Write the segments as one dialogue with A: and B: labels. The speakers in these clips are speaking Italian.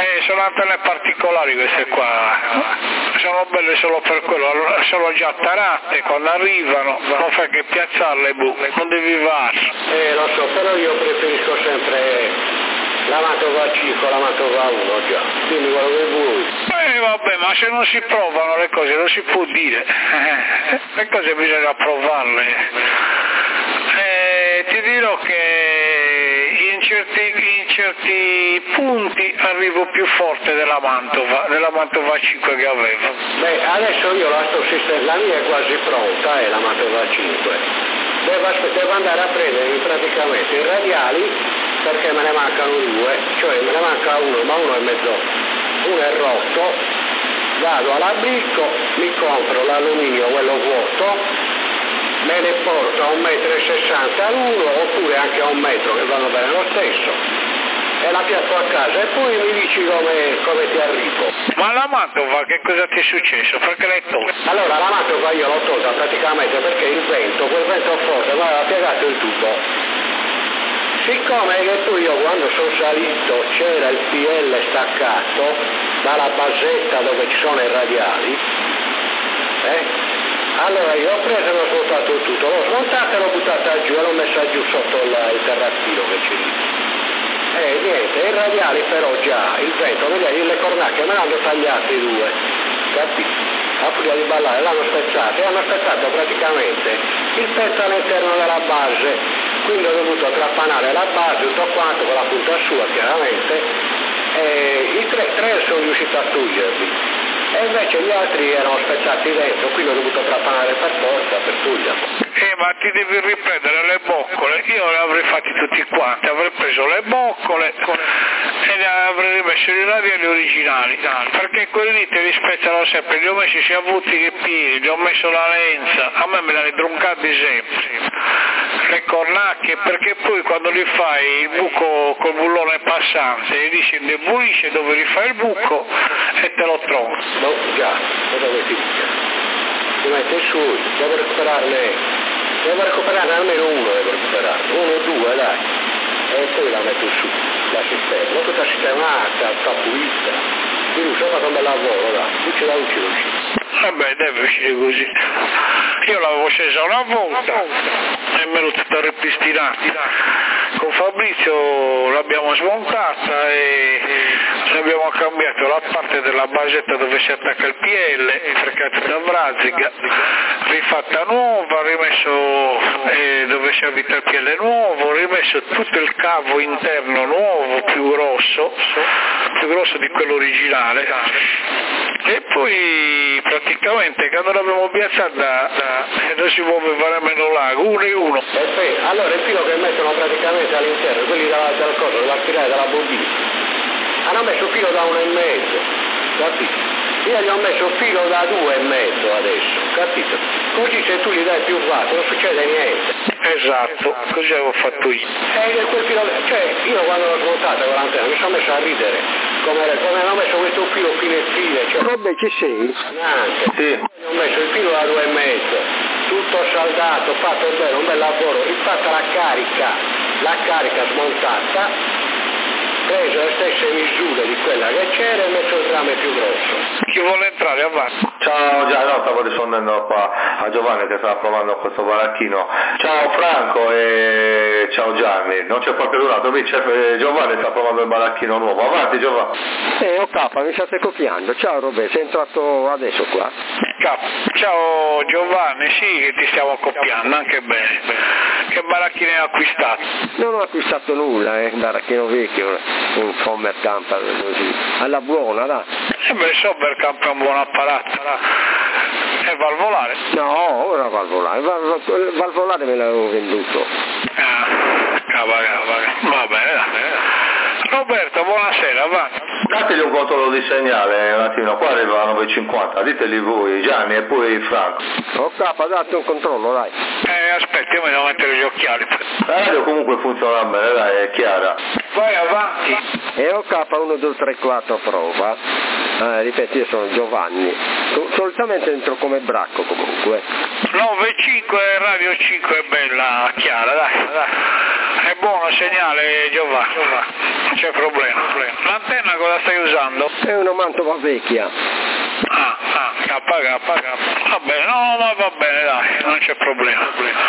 A: Sono antenne particolari queste qua, sono belle solo per quello, sono già tarate quando arrivano, non fai che piazzarle, non devi varre.
B: Lo so, però io preferisco sempre la Mantova 5, la Mantova 1 già, dimmi quello che vuoi.
A: Vabbè, ma se non si provano le cose non si può dire, le cose bisogna provarle. Ti dirò che in certi punti arrivo più forte della Mantova 5 che avevo.
B: Beh, adesso io la sto sistemando, la mia è quasi pronta, la Mantova 5. Devo andare a prendere praticamente i radiali perché me ne mancano due, cioè me ne manca uno, ma uno è uno è rotto, vado alla Bricco, mi compro l'alluminio, quello vuoto, me ne porto a 1,60 m l'uno oppure anche a 1 metro che vanno bene lo stesso e la piazzo a casa e poi mi dici come ti arrivo.
A: Ma la Mantova che cosa ti è successo? Perché l'hai tolta?
B: Allora la Mantova io l'ho tolta praticamente perché quel vento forte mi aveva piegato il tubo. Siccome che poi io quando sono salito c'era il PL staccato dalla basetta dove ci sono i radiali, allora io ho preso e l'ho smontato tutto, l'ho smontato e l'ho buttata giù e l'ho messa giù sotto il terrazzino che c'è lì. Niente, i radiali però già, il vento, vedete, le cornacchie me l'hanno tagliate due, capito? A furia di ballare l'hanno spezzate e hanno spezzato praticamente il pezzo all'interno della base, quindi ho dovuto trappanare la base tutto quanto con la punta sua chiaramente, i tre sono riuscito a toglierli e invece gli altri erano spezzati dentro, quindi ho dovuto trappanare per forza per toglierli.
A: Ma ti devi riprendere le boccole, io le avrei fatti tutti quanti, avrei preso le boccole e le avrei rimesso i radiali originali, perché quelli lì te li spezzano sempre, li ho messi sia vuoti che pieni, gli ho messo la lenza, a me l'hanno truncati sempre, le cornacchie, perché poi quando li fai il buco col bullone passante, lì si indebolisce dove li fai il buco e te lo tronchi.
B: No, già, dove ti mette su, devo recuperarne almeno uno, uno o due, dai, e poi la metto su, la sistema, non tutta sistemata, sta pulita, quindi ho fatto un bel lavoro, dai, luce da luce.
A: Vabbè, deve uscire così. Io l'avevo scesa una volta e me l'ho tutta ripristinata. Con Fabrizio l'abbiamo smontata e abbiamo cambiato la parte della basetta dove si attacca il PL, perché è tutta Vraziga, rifatta nuova, rimesso dove si avvita il PL nuovo, rimesso tutto il cavo interno nuovo, più grosso di quello originale. E poi praticamente quando l'abbiamo piazzata non si muoveva nemmeno l'ago, uno e uno.
B: Allora il filo che mettono praticamente all'interno, quelli della cosa, della spirale della bobina, hanno messo filo da 1,5, capito? Io gli ho messo filo da 2,5 adesso, capito? Così se tu gli dai più basso non succede niente.
A: Esatto, così avevo fatto io.
B: Quel filo, cioè io quando l'ho smontata con l'antenna mi sono messo a ridere, come hanno messo questo filo fine e fine, cioè.
C: Robbe ci sei?
B: Neanche.
C: Sì.
B: Ho messo il filo da 2,5, tutto saldato, fatto bene, un bel lavoro, rifatta la carica smontata, preso le stesse misure di quella che c'era e messo il trame più grosso.
A: Chi vuole entrare avanti?
C: Ciao Gianni, stavo rispondendo qua a Giovanni che stava provando questo baracchino. Ciao Franco e ciao Gianni, non c'è qualche altro, Giovanni sta provando il baracchino nuovo, avanti Giovanni.
D: Capa, mi state copiando, ciao Roberto, sei entrato adesso qua.
A: Ciao Giovanni, sì che ti stiamo copiando, anche bene. Che baracchino hai acquistato?
D: Non ho acquistato nulla, baracchino vecchio, un Sommerkamp così, alla buona, dai.
A: Sommerkamp è un buon apparato. È valvolare?
D: No, ora valvolare, valvolare me l'avevo venduto.
A: Va bene. Roberto, buonasera, va.
C: Dategli un controllo di segnale un attimo, qua arriva a 9,50, diteli voi, Gianni e poi Franco.
D: Capa, date un controllo, dai.
A: Aspetti, io mi devo mettere gli occhiali.
C: La radio comunque funziona bene, dai, è chiara.
A: Vai avanti.
D: Capa 1, 2, 3, 4, prova. Ripeto, io sono Giovanni. Solitamente entro come bracco comunque.
A: 9,5 radio 5 è bella, chiara, dai. È buono segnale Giovanni, non c'è problema. L'antenna cosa stai usando?
D: È una mantova vecchia.
A: K. Vabbè, no, ma va bene, dai, non c'è problema.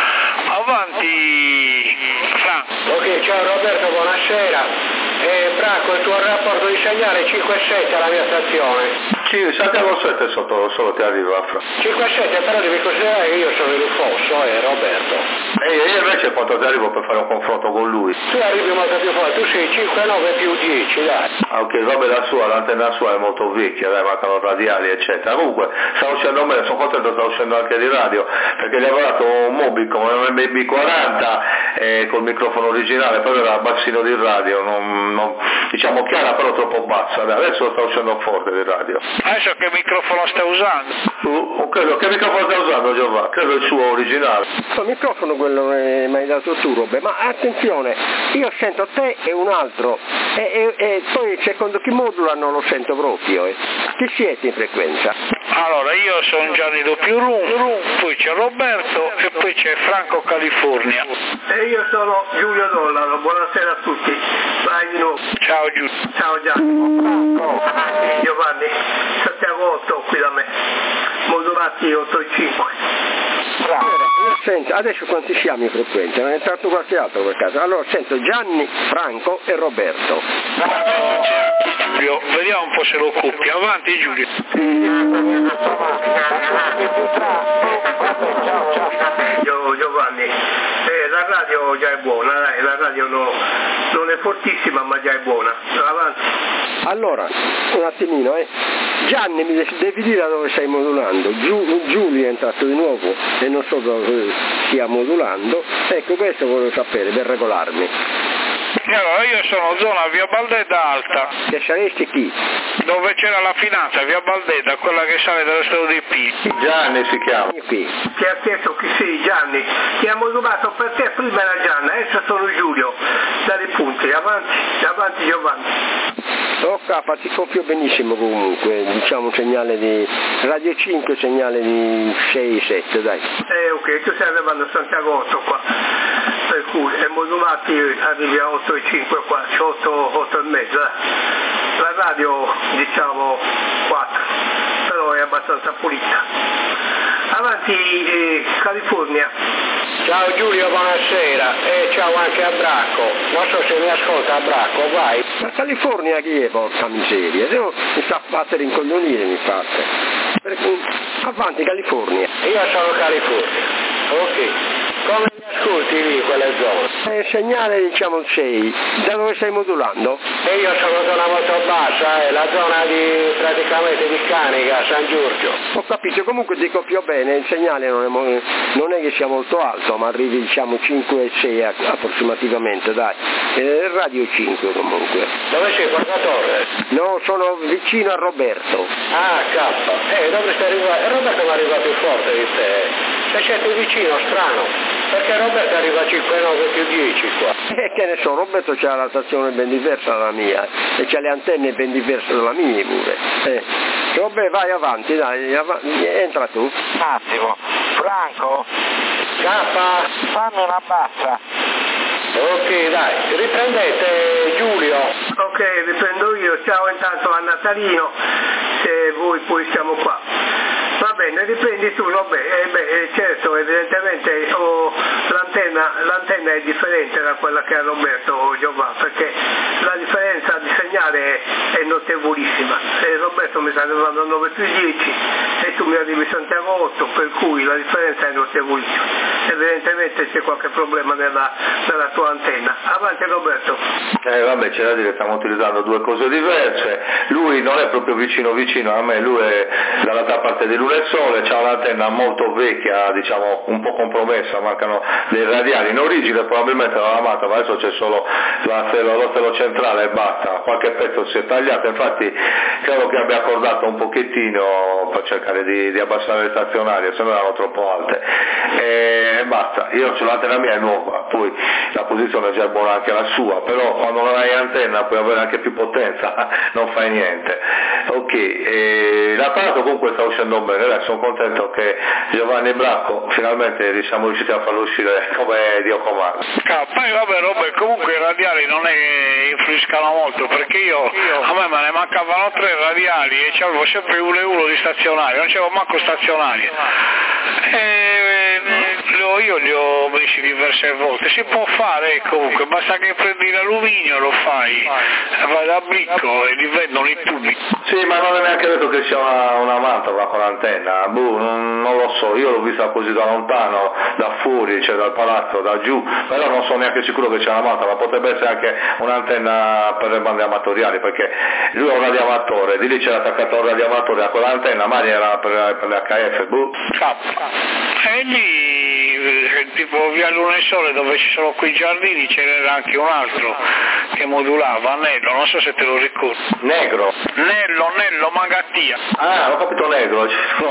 A: Avanti, Franco.
B: Ok, ciao Roberto, buonasera. Branco, il tuo rapporto di segnale 5-7 alla mia stazione.
C: Sì, Santiago 7 solo ti arriva, Fra.
B: 5-7, però devi considerare che io sono il Fosso, Roberto.
C: E io invece quanto ti arrivo per fare un confronto con lui?
B: Tu arrivi molto più forte, tu sei 5-9 più 10, dai.
C: Ok, vabbè, l'antenna sua è molto vecchia, dai, mancano radiali, eccetera. Comunque, sta uscendo bene, sono contento, sta uscendo anche di radio, perché gli avevo dato un Mobi come un MB40 col microfono originale, però era bassino di radio, diciamo chiara però troppo bassa, dai, adesso sta uscendo forte di radio.
A: Adesso che microfono stai usando?
C: Che microfono stai usando, Giovanni? Credo il suo originale.
D: Il microfono quello che mi hai dato tu, Robe, ma attenzione, io sento te e un altro, e poi secondo chi modula non lo sento proprio, Chi siete in frequenza?
A: Allora, io sono Gianni Doppiurum, poi c'è Roberto e poi c'è Franco California.
E: E io sono Giulio Dollaro, buonasera a tutti. Vai di nuovo.
A: Ciao Giulio.
E: Ciao Gianni. Giovanni, Santiago 8 qui da me. Modulati 8 e 5.
D: Senti, adesso quanti siamo in frequenza? Non è entrato qualche altro per caso? Allora sento Gianni, Franco e Roberto.
A: Vediamo un po' se lo coppi. Avanti Giulio.
E: Giovanni, la radio già è buona, la radio non è fortissima ma già è buona. Avanti.
D: Allora, un attimino, Gianni, mi devi dire da dove stai modulando. Giulio è entrato di nuovo e non so dove stia modulando. Ecco, questo volevo sapere per regolarmi.
A: Allora, io sono zona via Baldeda Alta.
D: Che saresti chi?
A: Dove c'era la finanza, via Baldeda, quella che sale dallo stadio di P.
C: Gianni si chiama.
D: Qui.
E: Ti ha chiesto chi sei, Gianni. Ti ha modulato per te, prima era Gianni, adesso sono Giulio. Dai punti, avanti Giovanni.
D: Ok, ti copio benissimo comunque, diciamo un segnale di Radio 5, segnale di 6-7, dai.
E: Ok, tu stai arrivando a Santiago 8 qua, per cui è modulati, arrivi a 8 e 5 qua, 8 e mezza. La radio diciamo 4, però è abbastanza pulita. Avanti California.
B: Ciao Giulio, buonasera. E ciao anche a Bracco. Non so se mi ascolta a Bracco, vai.
D: La California chi è, porca miseria? Mi sta a battere in coglionire, mi fate. Avanti California.
B: Io sono California. Ok. Come mi ascolti lì quelle zone?
D: Il segnale diciamo 6. Da dove stai modulando?
B: E io sono zona molto bassa, la zona praticamente di Canica, San Giorgio.
D: Ho capito, comunque ti copio bene, il segnale non è che sia molto alto, ma arrivi diciamo 5 e 6 approssimativamente, dai. Radio 5 comunque.
B: Dove sei, Porta Torre?
D: No, sono vicino a Roberto.
B: Ah, K. Dovresti arrivare. Roberto mi arriva più forte di te. Se siete vicino, strano, perché Roberto arriva a 5-9 più 10 qua.
D: Che ne so, Roberto c'ha la stazione ben diversa dalla mia e c'ha le antenne ben diverse dalla mia pure. Roberto, vai avanti, dai, entra tu.
A: Un attimo, Franco?
B: K.
A: Fammi una bassa.
B: Ok, dai, riprendete Giulio.
E: Ok, riprendo io, ciao intanto a Natalino, se voi poi siamo qua. Va bene, riprendi tu, certo, evidentemente l'antenna è differente da quella che ha Roberto Giovanni, perché la differenza di segnale è notevolissima. Roberto mi sta arrivando a 9 più 10 e tu mi arrivi a Santiago 8, per cui la differenza è notevolissima. Evidentemente c'è qualche problema nella tua antenna. Avanti Roberto.
C: Vabbè, c'è da dire, stiamo utilizzando due cose diverse. Lui non è proprio vicino a me, lui è dall'altra parte di Luna e Sole, c'ha un'antenna molto vecchia, diciamo un po' compromessa, mancano dei radiali. In origine probabilmente l'aveva amata, ma adesso c'è solo lo stelo centrale e basta, qualche pezzo si è tagliato, infatti credo che abbia accordato un pochettino per cercare di abbassare le stazionarie, se no erano troppo alte. E basta, io l'antenna mia è nuova, poi la posizione è già buona anche la sua, però quando non hai antenna puoi avere anche più potenza, non fai niente. Ok, l'apparato comunque sta uscendo bene, adesso sono contento che Giovanni Bracco finalmente siamo riusciti a farlo uscire come Dio comanda.
A: Poi vabbè Robert, comunque i radiali non è che influiscano molto, perché perché a me ne mancavano 3 radiali e c'avevo sempre 1 di stazionario, non c'avevo manco stazionario. Io li ho messi diverse volte, si può fare comunque, basta che prendi l'alluminio, lo fai, vai da bricco e li vendono i tubi.
C: Sì, ma non è neanche detto che sia una mantova con l'antenna, non lo so, io l'ho vista così da lontano, da fuori, cioè dal palazzo, da giù, però non sono neanche sicuro che sia una mantova, potrebbe essere anche un'antenna per le bande amatoriali, perché lui è un radioamatore, di lì c'era attaccato un radioamatore a quell'antenna, magari era per le HF,
A: E lì, tipo via Luna e Sole, dove ci sono quei giardini, c'era anche un altro che modulava, Nello, non so se te lo ricordi.
C: Negro?
A: Nello Magattia.
C: Ah, ho capito Negro,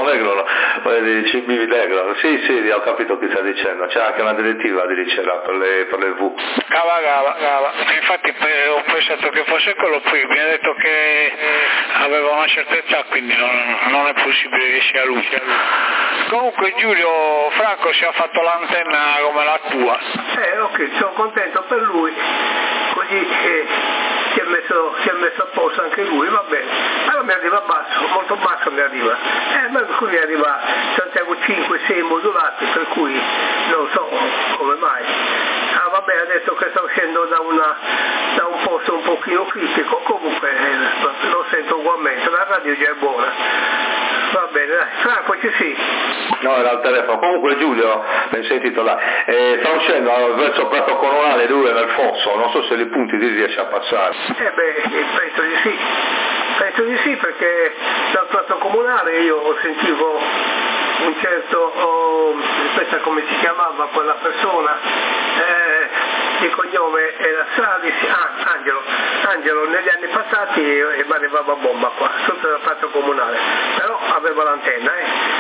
C: Negro, sì, ho capito chi sta dicendo, c'è anche una direttiva di c'era per le V.
A: Cava. Infatti ho pensato che fosse quello, poi mi ha detto che aveva una certa età, quindi non è possibile che sia lui. Comunque Giulio, Franco si è fatto l'antenna come la tua.
E: Ok, sono contento per lui, così si è messo a posto anche lui, va bene. Allora mi arriva basso, molto basso mi arriva. Ma per cui mi arriva Santiago 5-6 modulati, per cui non so come mai. Vabbè, ha detto che sta uscendo da un posto un pochino critico, comunque lo sento ugualmente, la radio già è buona. Va bene, dai, Franco ci sei?
C: No, era al telefono. Comunque Giulio, mi sentito là, sta uscendo verso Prato Coronale 2 nel fosso, non so se li punti li riesce a passare.
E: Penso di sì, perché dal Prato Comunale io sentivo un certo, aspetta come si chiamava quella persona, il cognome era Salis, Angelo, negli anni passati mi arrivava bomba qua, sotto dal Prato Comunale, però aveva l'antenna,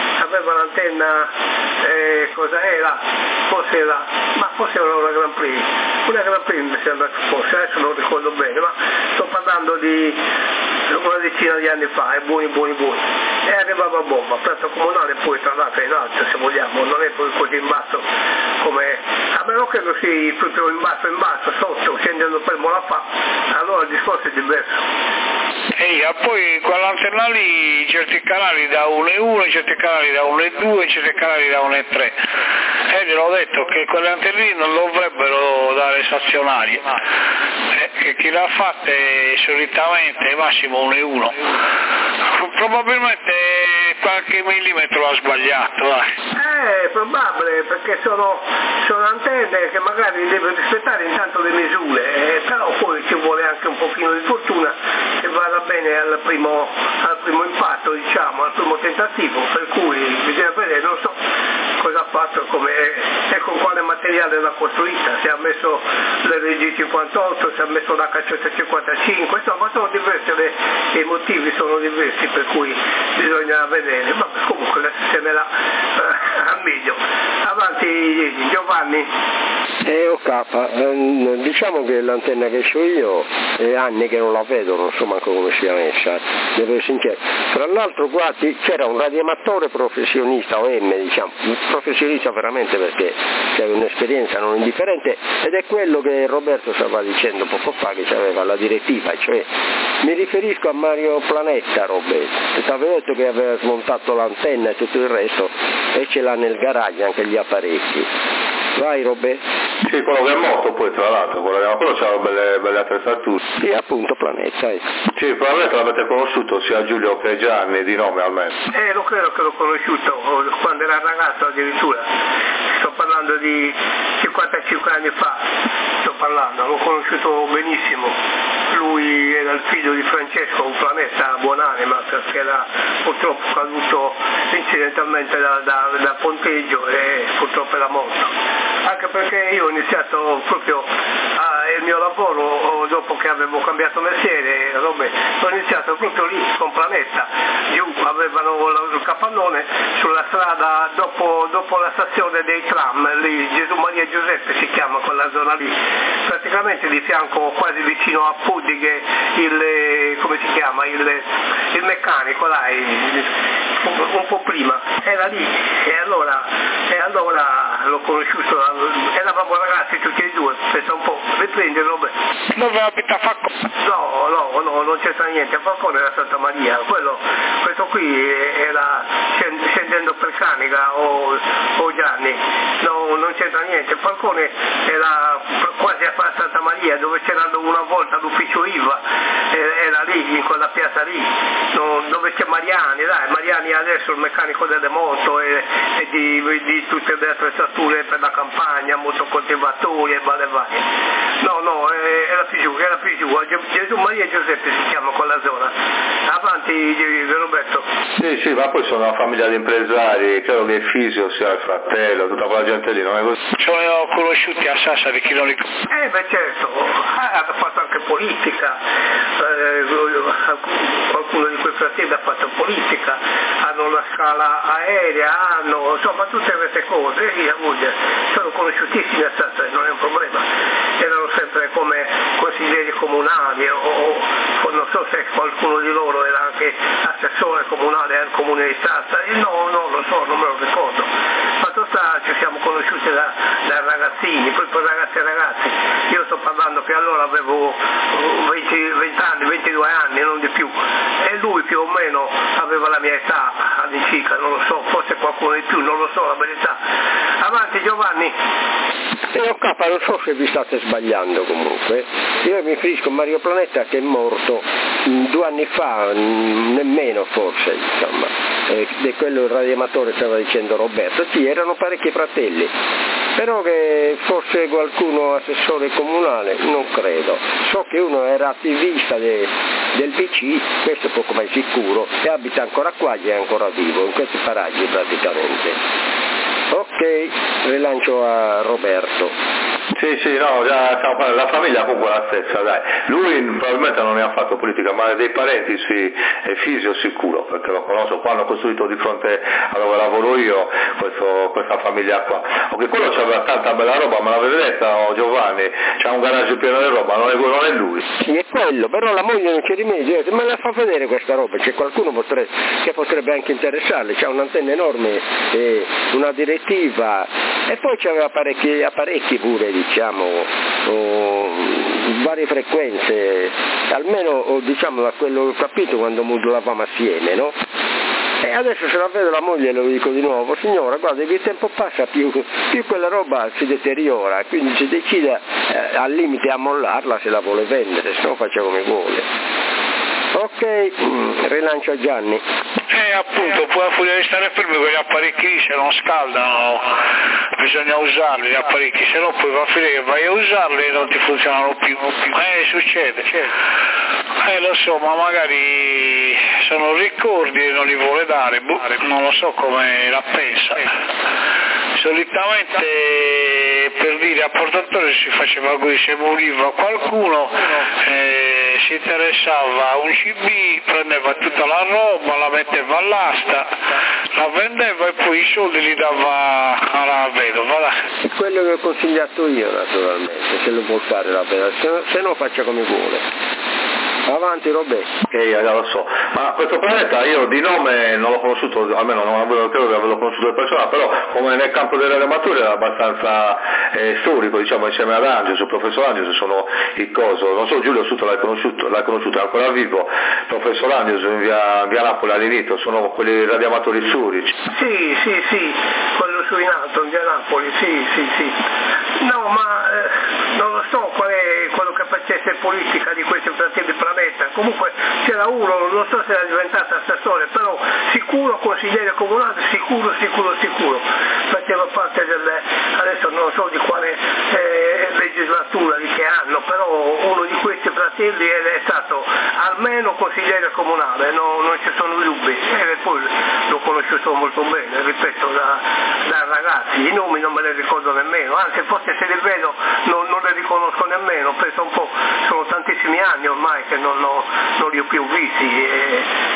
E: cosa era? Forse era una Grand Prix mi sembra che fosse, adesso non ricordo bene, ma sto parlando di una decina di anni fa, buoni, e arrivava bomba, Prato Comunale poi tra l'altro è in alto se vogliamo, non è poi così in basso come, a meno che non sia proprio in basso, sotto, scendendo per Molafà, allora il discorso è diverso.
A: Poi quell'antenna lì, certi canali da 1,1, certi canali da 1,2, certi canali da 1,3. E gliel'ho detto che quelle antenne lì non dovrebbero dare stazionarie, che chi l'ha fatte solitamente massimo 1,1. Probabilmente qualche millimetro ha sbagliato, dai.
E: Probabile, perché sono antenne che magari deve rispettare intanto le misure, però poi ci vuole anche un pochino di fortuna che vada bene al primo impatto, diciamo, al primo tentativo, per cui bisogna vedere, non so cosa ha fatto e con quale materiale l'ha costruita, se ha messo l'RG58, se ha messo l'H155, insomma sono diversi, i motivi sono diversi, per cui bisogna vedere, ma comunque la sistemerà al meglio. Avanti Giovanni.
D: Diciamo che l'antenna che ho io è anni che non la vedo, non so manco come sia messa, devo essere sincero. Tra l'altro qua c'era un radioamatore professionista, diciamo, professionista veramente, perché c'era un'esperienza non indifferente, ed è quello che Roberto stava dicendo poco fa, che aveva la direttiva, cioè mi riferisco a Mario Planetta, Roberto, ti avevo detto che aveva smontato l'antenna e tutto il resto e ce l'ha nel garage anche gli apparecchi. Vai Roberto?
C: Sì, quello che è morto poi tra l'altro, quello c'ha belle attrezzature.
D: Sì, appunto Planetta.
C: Sì, Planetta l'avete conosciuto sia Giulio che Gianni, di nome almeno.
E: Lo credo che l'ho conosciuto quando era ragazzo addirittura, sto parlando di 55 anni fa, l'ho conosciuto benissimo. Lui era il figlio di Francesco, un Planetta buonanima, perché era purtroppo caduto incidentalmente da ponteggio e purtroppo era morto. Anche perché io ho iniziato proprio il mio lavoro dopo che avevo cambiato mestiere, ho iniziato proprio lì con Planetta, giù avevano il capannone sulla strada dopo la stazione dei tram, lì Gesù Maria Giuseppe si chiama quella zona lì, praticamente di fianco quasi vicino a Pudighe, come si chiama, il meccanico là, un po' prima, era lì e allora l'ho conosciuto, eravamo ragazzi tutti e due, pensa un po', riprendi Roberto.
A: Dove abita Falcone?
E: No, non c'entra niente, Falcone era Santa Maria, questo qui era scendendo per Canica o Gianni, no, non c'entra niente, Falcone era quasi a Santa Maria dove c'era una volta l'ufficio IVA, era lì, in quella piazza lì, dove c'è Mariani adesso il meccanico delle moto e di tutte le attrezzature per la campagna, motocoltivatori e varie varie. No, era più giù, Gesù Maria e Giuseppe si chiama quella zona. Avanti Roberto.
C: Sì, ma poi sono una famiglia di impresari, credo che Fisio sia il fratello, tutta quella gente lì, non è così?
A: Ci ho conosciuti a Sassari, chi non ricorda?
E: Certo, ha fatto anche politica, qualcuno di quei fratelli ha fatto politica, hanno una scala aerea, insomma tutte queste cose, sono conosciutissimi a Sassari, non è un problema, erano sempre come consiglieri comunali o non so se qualcuno di loro era anche assessore comunale al comune di Sassari, non lo so, non me lo ricordo. Fatto sta, ci siamo conosciuti da ragazzini, poi ragazzi, io sto parlando che allora avevo 20 anni, 22 anni, non di più, e lui più o meno aveva la mia età all'incirca, non lo so, forse qualcuno di più, non lo so la verità. Avanti Giovanni.
D: Non so se vi state sbagliando comunque, io mi riferisco a Mario Planetta che è morto 2 anni fa, nemmeno forse, insomma, di quello il radioamatore stava dicendo Roberto, sì, erano parecchi fratelli, però che fosse qualcuno assessore comunale, non credo, so che uno era attivista del PC, questo è poco mai sicuro, e abita ancora qua e è ancora vivo, in questi paraggi praticamente. Ok, rilancio a Roberto.
C: Sì, no, già stiamo parlando, la famiglia comunque è la stessa, dai. Lui probabilmente non ne ha fatto politica, ma dei parenti sì, è Fisio sicuro, perché lo conosco, qua hanno costruito di fronte a dove lavoro io questa famiglia qua. Ok, quello c'aveva tanta bella roba, ma l'avete detta Giovanni, c'ha un garage pieno di roba, non è lui.
D: Sì, è quello, però la moglie non c'è rimedio, me la fa vedere questa roba, c'è qualcuno che potrebbe anche interessarle, c'ha un'antenna enorme, una direttiva, e poi c'aveva apparecchi pure, diciamo, varie frequenze, almeno diciamo da quello che ho capito quando modulavamo assieme, no? E adesso se la vedo la moglie lo dico di nuovo, signora guarda che il tempo passa più quella roba si deteriora, quindi si decide al limite a mollarla se la vuole vendere, se no faccia come vuole. Ok, rilancio a Gianni.
A: Appunto, poi a furia di stare fermi quegli apparecchi lì se non scaldano, bisogna usarli gli apparecchi, se no poi va a finire che vai a usarli e non ti funzionano più. Succede. Lo so, ma magari sono ricordi e non li vuole dare, non lo so come la pensa. Solitamente per dire a portatore si faceva così, se moriva qualcuno si interessava a un CB, prendeva tutta la roba, la metteva all'asta, la vendeva e poi i soldi li dava alla vedova.
D: È quello che ho consigliato io naturalmente, se lo vuol fare la vedova, se no faccia come vuole. Avanti Roberto.
C: Lo so, ma questo Planetta io di nome non l'ho conosciuto, almeno non credo di averlo conosciuto di persona, però come nel campo delle armature era abbastanza storico, diciamo, insieme ad Angelo, il professor Angelo sono il coso, non so Giulio Suto l'hai conosciuto, è ancora vivo, il professor Angelo in via Napoli all'inizio, sono quelli radioamatori storici.
E: Sì, quello su in alto, in via Napoli, sì. No, ma non lo so qual è quello che facesse politica di questi fratelli Planetta, comunque c'era uno, non so se era diventato assessore, però sicuro consigliere comunale, sicuro, faceva parte adesso non so di quale legislatura, di che anno, però uno di questi fratelli è stato almeno consigliere comunale, non ci sono dubbi, e poi l'ho conosciuto molto bene, ripeto, da ragazzi, i nomi non me li ricordo nemmeno, anzi forse se li vedo non li riconosco nemmeno, penso un po', sono tantissimi anni ormai che non li ho più visti,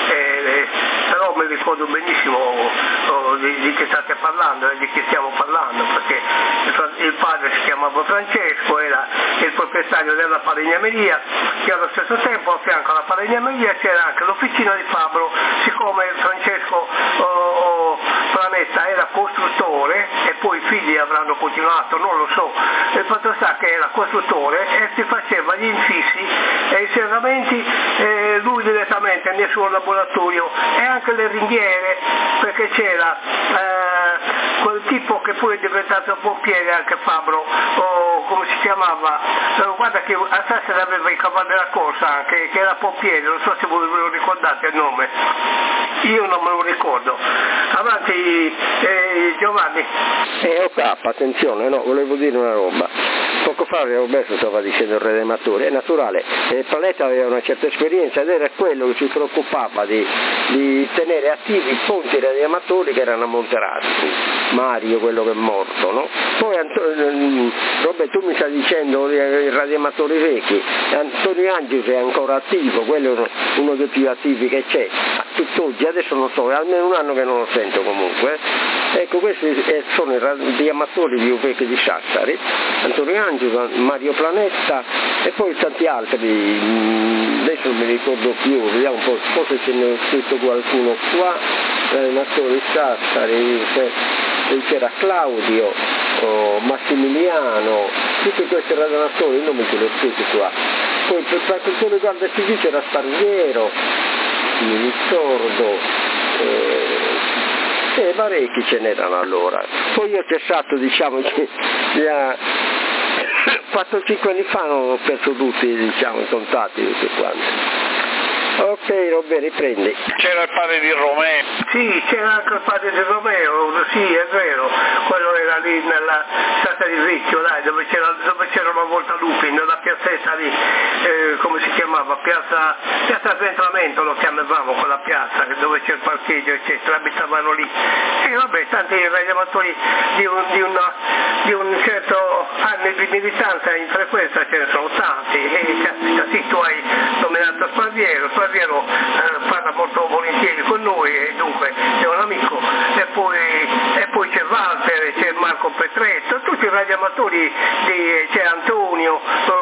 E: bene, però mi ricordo benissimo di che state parlando e di che stiamo parlando, perché il padre si chiamava Francesco, era il proprietario della falegnameria, che allo stesso tempo a fianco alla falegnameria c'era anche l'officina di fabbro. Siccome Francesco Planetta era costruttore e poi i figli avranno continuato, non lo so, il fatto sta che era costruttore e si faceva gli infissi e i serramenti lui direttamente nel suo laboratorio, e anche le ringhiere, perché c'era quel tipo che poi è diventato pompiere, anche fabbro, come si chiamava, guarda che a Sassari aveva i cavalli della corsa anche, che era pompiere, non so se voi ve lo ricordate il nome, io non me lo ricordo. Avanti Giovanni.
D: Attenzione, no, volevo dire una roba. Poco fa Roberto stava dicendo il redamatore, è naturale, Planetta aveva una certa esperienza ed era quello che si preoccupava di tenere attivi i ponti radiamatori che erano a Monterazzi, Mario, quello che è morto, no? Poi Roberto, tu mi stai dicendo i radiamatori vecchi, Antonio Angeli è ancora attivo, quello è uno dei più attivi che c'è, tutt'oggi, adesso non so, è almeno un anno che non lo sento comunque. Ecco, questi sono i radiamatori di Uvecchi di Sassari, Antonio Angelo, Mario Planetta e poi tanti altri, adesso non mi ricordo più, vediamo un po', forse ce ne ho scritto qualcuno qua, radiamatori di Sassari, c'era Claudio, Massimiliano, tutti questi radiamatori, non me ce li ho scritti qua. Poi per quanto riguarda il CD c'era Sparviero, mi ricordo, parecchi ce n'erano allora. Poi io ho cessato, diciamo, 4-5 anni fa non ho perso tutti, diciamo, i contatti tutti quanti. Ok, Roberto, riprendi.
A: C'era il padre di Romeo.
E: Sì, c'era anche il padre di Romeo, sì, è vero, quello era lì nella Stata di Riccio, dove c'era una volta Lupi, nella piazzetta lì, come si chiamava? Piazza Sventramento lo chiamavamo, quella piazza, dove c'è il parcheggio, eccetera, abitavano lì. E vabbè, tanti radiamatori di un certo anno di militanza in frequenza ce ne sono tanti, e sì, tu hai nominato Sparviero parla molto volentieri con noi e dunque è un amico, e poi c'è Walter, c'è Marco Petretto, tutti i radiamatori, c'è Antonio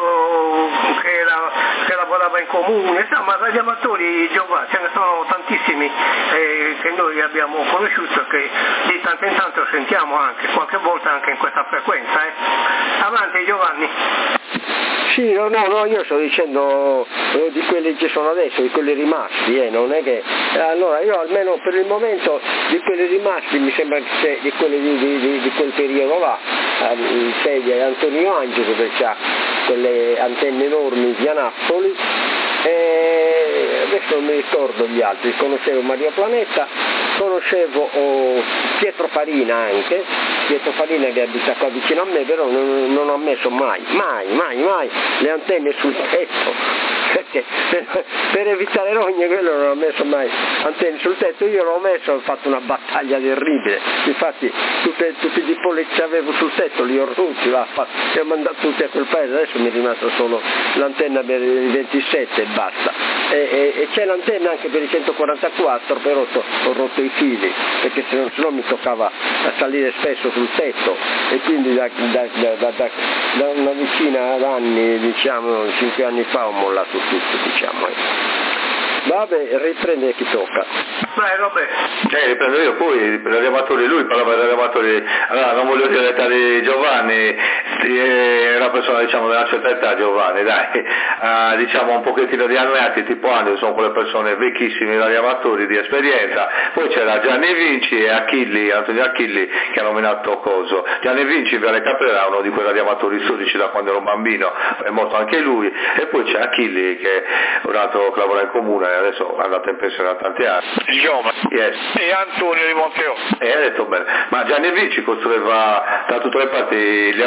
E: che lavorava in comune, insomma radiamatori giovani, ce ne sono tantissimi che noi abbiamo conosciuto e che di tanto in tanto sentiamo anche, qualche volta anche in questa frequenza. Avanti Giovanni.
D: Sì, no, io sto dicendo di quelli che sono adesso, di quelli rimasti, non è che... Allora io almeno per il momento di quelli rimasti mi sembra che di quelli di quel periodo là, c'è Antonio Angelo che ha quelle antenne enormi di Napoli, e adesso non mi ricordo gli altri, conoscevo Mario Planetta, conoscevo Pietro Farina anche, Pietro Farina che abita qua vicino a me, però non ho messo mai le antenne sul tetto, perché per evitare rogne quello non ho messo mai antenne sul tetto. Io l'ho messo, ho fatto una battaglia terribile, infatti tutti i polletti che avevo sul tetto li ho rutti, li ho mandati tutti a quel paese, adesso mi è rimasto solo l'antenna per il 27 e basta, e c'è l'antenna anche per il 144, però ho rotto i fili, perché se no mi toccava salire spesso sul tetto, e quindi da una decina d'anni, diciamo 5 anni fa, ho mollato tutto, diciamo. Vabbè, riprende chi tocca.
E: Vai Roberto.
C: Riprendo io, poi per radiamatori, lui parlava di radiamatori, allora non voglio dire l'età di Giovanni, è una persona diciamo della certa età Giovanni, dai, diciamo un pochettino di anneati, tipo anni, sono quelle persone vecchissime radiamatori di esperienza. Poi c'era Gianni Vinci e Antonio Achilli che ha nominato coso. Gianni Vinci Viale Caprera, uno di quei radiamatori storici da quando ero bambino, è morto anche lui, e poi c'è Achilli che è un altro che lavora in comune, adesso è andato in pensione a tanti anni. Yes.
A: E Antonio di Monteò.
C: Ha detto bene, ma Gianni Vinci costruiva da tutte le parti gli amplificatori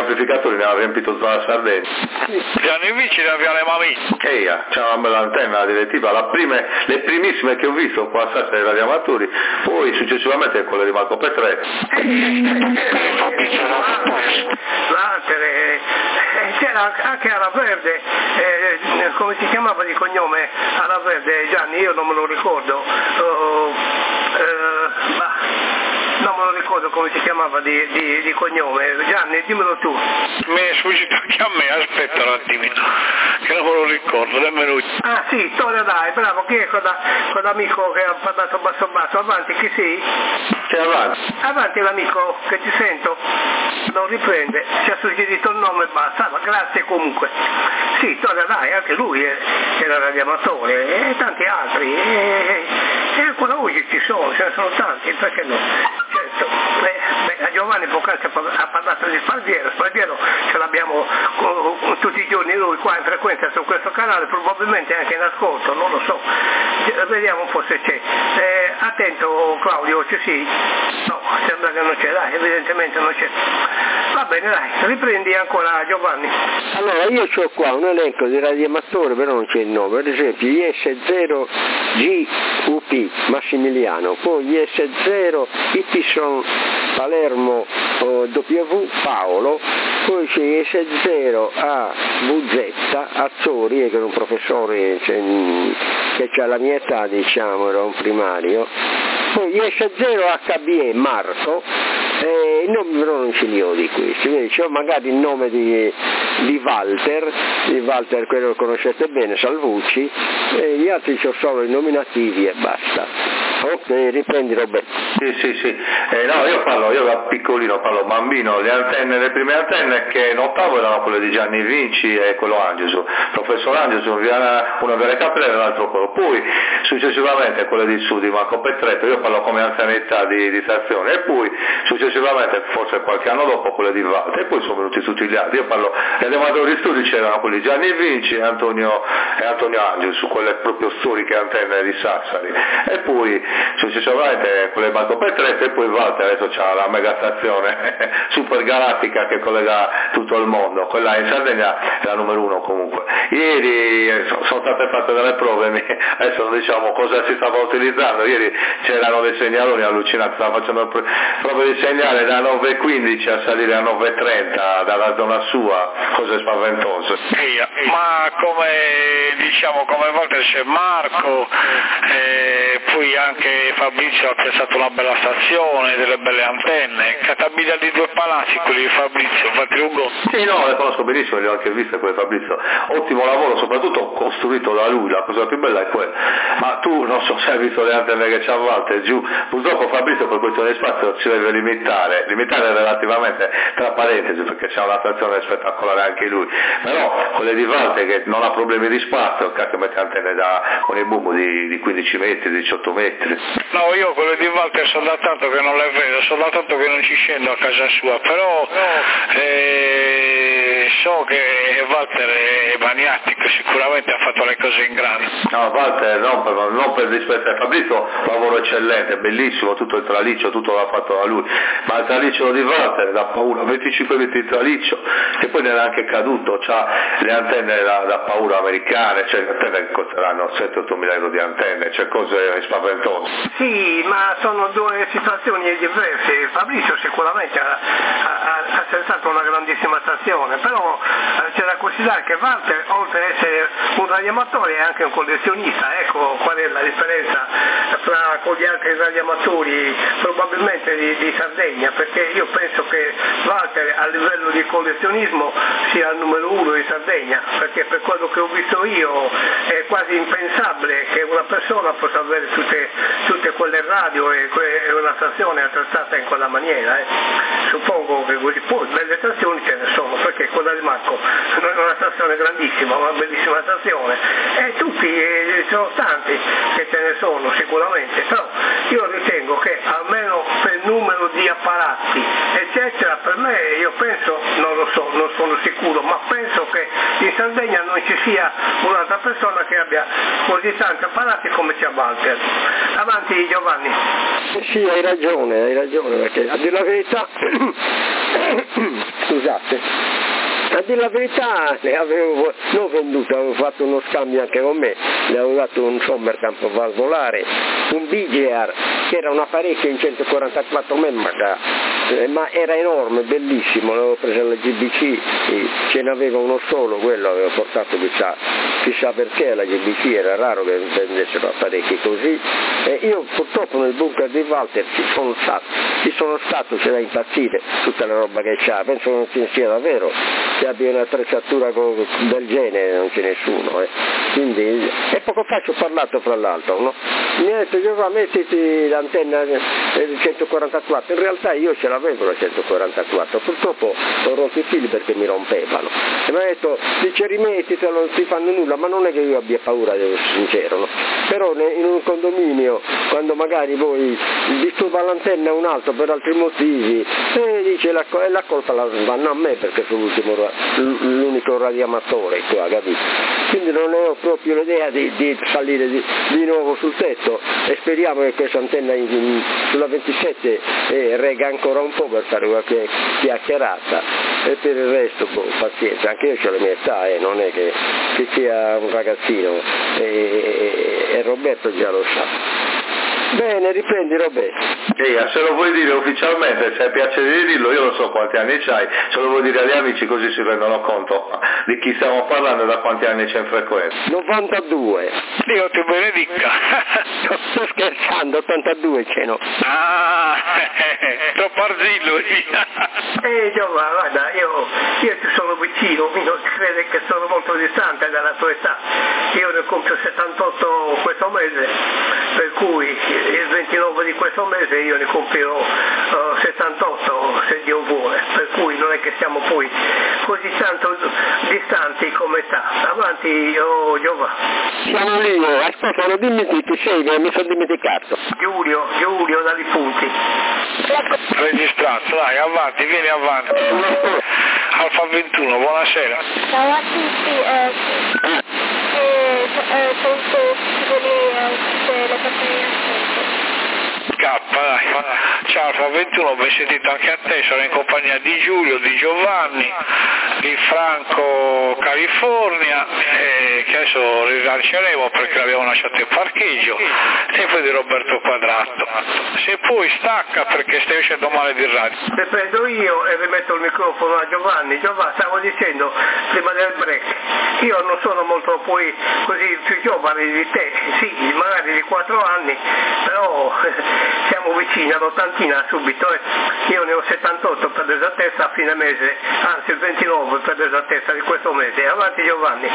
C: radiatori ne ha riempito tutta la Sardegna.
A: Gianni Vinci da Viale Mamì.
C: C'è una bella antenna direttiva, le primissime che ho visto qua a Sassari dei radiamatori, poi successivamente quelle di Marco Petretto.
E: C'era anche Ala Verde, come si chiamava di cognome Ala Verde, Gianni, io non me lo ricordo, non me lo ricordo come si chiamava di cognome. Gianni, dimmelo tu.
A: Mi è sfuggito anche a me, aspetta un attimino, che non me lo ricordo, nemmeno.
E: Ah sì, Toria dai, bravo, chi è quell'amico che ha parlato basso, avanti, chi sei?
C: C'è avanti.
E: Avanti l'amico, che ti sento, non riprende, ci ha suggerito il nome e basta, ma grazie comunque. Sì, Toria dai, anche lui era radioamatore e tanti altri, e ancora oggi ci sono, ce ne sono tanti, perché no? Certo, a Giovanni poc'anzi ha parlato di Sparviero ce l'abbiamo tutti i giorni lui qua in frequenza su questo canale, probabilmente anche in ascolto, non lo so, vediamo un po' se c'è. Attento Claudio, ci sei? No, sembra che non c'è, dai, evidentemente non c'è. Va bene, dai, riprendi ancora Giovanni.
D: Allora io ho qua un elenco di radioamatori, però non c'è il nome, per esempio IS0 GUP Massimiliano, poi IS0 Itison Palermo W Paolo, poi c'è IS0 AVZ Azzori, che era un professore che ha la mia età, diciamo, era un primario, poi IS0 HBE Marco, i nomi però non ce li ho di questi, quindi c'ho magari il nome di Walter, quello lo conoscete bene, Salvucci, e gli altri c'ho solo i nominativi e basta. Ok, riprendi Roberto.
C: Sì. No, io da piccolino, bambino, le prime antenne che notavo erano quelle di Gianni Vinci e quello Angesu, professor Angesu, una Viale Cappella e l'altro quello. Poi successivamente quelle di Sud, di Marco Petretto, io parlo come anzianità di stazione, e poi successivamente, forse qualche anno dopo, quelle di Valter, e poi sono venuti tutti gli altri. Io parlo, gli animatori di studi c'erano quelli di Gianni Vinci e Antonio Angesu, quelle proprio storiche antenne di Sassari, e poi successivamente quelle di Marco Petretto, e poi Walter adesso c'ha la mega stazione super galattica che collega tutto il mondo, quella in Sardegna è la numero 1 comunque. Ieri sono state fatte delle prove, adesso non diciamo cosa si stava utilizzando, ieri c'erano dei segnaloni allucinanti, stavano facendo prove di segnale da 9.15 a salire a 9.30 dalla zona sua, cose spaventose.
A: Ma come Walter c'è Marco, poi anche Fabrizio ha piazzato una bella stazione, delle belle antenne, Catabiglia di Due Palazzi, quelli di Fabrizio, fatti un go.
C: Sì, no, le conosco benissimo, le ho anche viste quelle di Fabrizio, ottimo lavoro, soprattutto costruito da lui, la cosa più bella è quella. Ma tu non so se hai visto le antenne che c'ha a Walter giù, purtroppo Fabrizio per questione di spazio si deve limitare relativamente tra parentesi, perché c'ha una stazione spettacolare anche lui, però quelle di Walter che non ha problemi di spazio, cacchio mette antenne con i bubo di 15 metri, 18 metri.
A: No, io quello di Walter so da tanto che non le vedo, so da tanto che non ci scendo a casa sua, però so che Walter è maniatico, sicuramente ha fatto le cose in grande.
C: No, Walter non per disprezzare Fabrizio, lavoro eccellente, bellissimo, tutto il traliccio, tutto l'ha fatto da lui, ma il traliccio di Walter da paura, 25 metri di traliccio, e poi ne è anche caduto, c'ha le antenne da paura americane, cioè antenne che costeranno 7-8 mila euro di antenne, cioè cose spaventose.
E: Sì, ma sono due situazioni diverse. Fabrizio sicuramente ha sensato una grandissima stazione, però c'è da considerare che Walter, oltre ad essere un radioamatore, è anche un collezionista. Ecco qual è la differenza con gli altri radioamatori probabilmente di Sardegna, perché io penso che Walter a livello di collezionismo sia il numero 1 in Sardegna, perché per quello che ho visto io è quasi impensabile che una persona possa avere tutte quelle radio e una stazione attrezzata in quella maniera. Suppongo che così, poi belle stazioni ce ne sono, perché quella di Marco non è una stazione grandissima, una bellissima stazione, e tutti sono tanti che ce ne sono sicuramente, però io ritengo che almeno per numero di apparati eccetera, per me, io penso, non lo so, non sono sicuro, ma penso che in Sardegna non ci sia un'altra persona che abbia così tanti apparati come c'è Walter. Avanti Giovanni.
D: Sì, hai ragione, perché a dire la verità, scusate, A dire la verità, ne avevo non venduto, avevo fatto uno scambio anche con me, le avevo dato un Sommerkamp valvolare, un BGR che era un apparecchio in 144 MHz, ma era enorme, bellissimo, l'avevo preso alla GBC, ce n'aveva uno solo, quello avevo portato chissà perché alla GBC, era raro che vendessero apparecchi così, e io purtroppo nel bunker di Walter ci sono stato, c'era impazzire tutta la roba che c'ha, penso che non ci sia davvero, se abbia un'attrezzatura del genere non c'è nessuno, quindi, e poco fa ci ho parlato fra l'altro, no? Mi ha detto Giovanni mettiti l'antenna del 144, in realtà io ce l'avevo la 144, purtroppo ho rotto i fili perché mi rompevano, e mi ha detto dice rimettitelo, non ti fanno nulla, ma non è che io abbia paura, devo essere sincero, no? Però in un condominio quando magari voi disturba l'antenna un altro per altri motivi, dice la colpa la vanno a me perché sono l'unico radioamatore qua, capito? Quindi non ho proprio l'idea di salire di nuovo sul tetto, e speriamo che questa antenna sulla 27 regga ancora un po' per fare qualche chiacchierata, e per il resto pazienza, anche io ho la mia età, non è che sia un ragazzino, e Roberto già lo sa. Bene, riprendi Roberto.
C: Se lo vuoi dire ufficialmente, se hai piacere di dirlo, io lo so quanti anni c'hai, se lo vuoi dire agli amici così si rendono conto di chi stiamo parlando e da quanti anni c'è in frequenza.
D: 92.
A: Dio ti benedica.
D: Sto scherzando, 82 c'è, no?
A: Troppo arzillo.
E: Giovanni, guarda, io ti sono vicino, non si crede che sono molto distante dalla tua età, io ne compio 78 questo mese, per cui il 29 di questo mese io ne compierò 78 se Dio vuole, per cui non è che siamo poi così tanto distanti come età. Avanti Giovanni.
D: Siamo lì, ascolta, non dimmi chi sei, mi sono dimenticato.
E: Giulio dagli Punti.
A: Registrato, dai, avanti, vieni avanti. Alfa 21, buonasera.
F: Ciao a tutti, tutte le persone.
A: Dai. Ciao Alfa 21, ben sentito anche a te, sono in compagnia di Giulio, di Giovanni, di Franco California, che adesso rilanceremo perché l'abbiamo lasciato in parcheggio, e poi di Roberto Quadrato. Se poi stacca perché stai uscendo male di radio.
E: Le prendo io e rimetto il microfono a Giovanni. Giovanni, stavo dicendo prima del break, io non sono molto poi così più giovane di te, sì, magari di 4 anni, però siamo vicini all'ottantina subito, io ne ho 78 per l'esattezza a fine mese, anzi il 29 per l'esattezza di questo mese. Avanti Giovanni.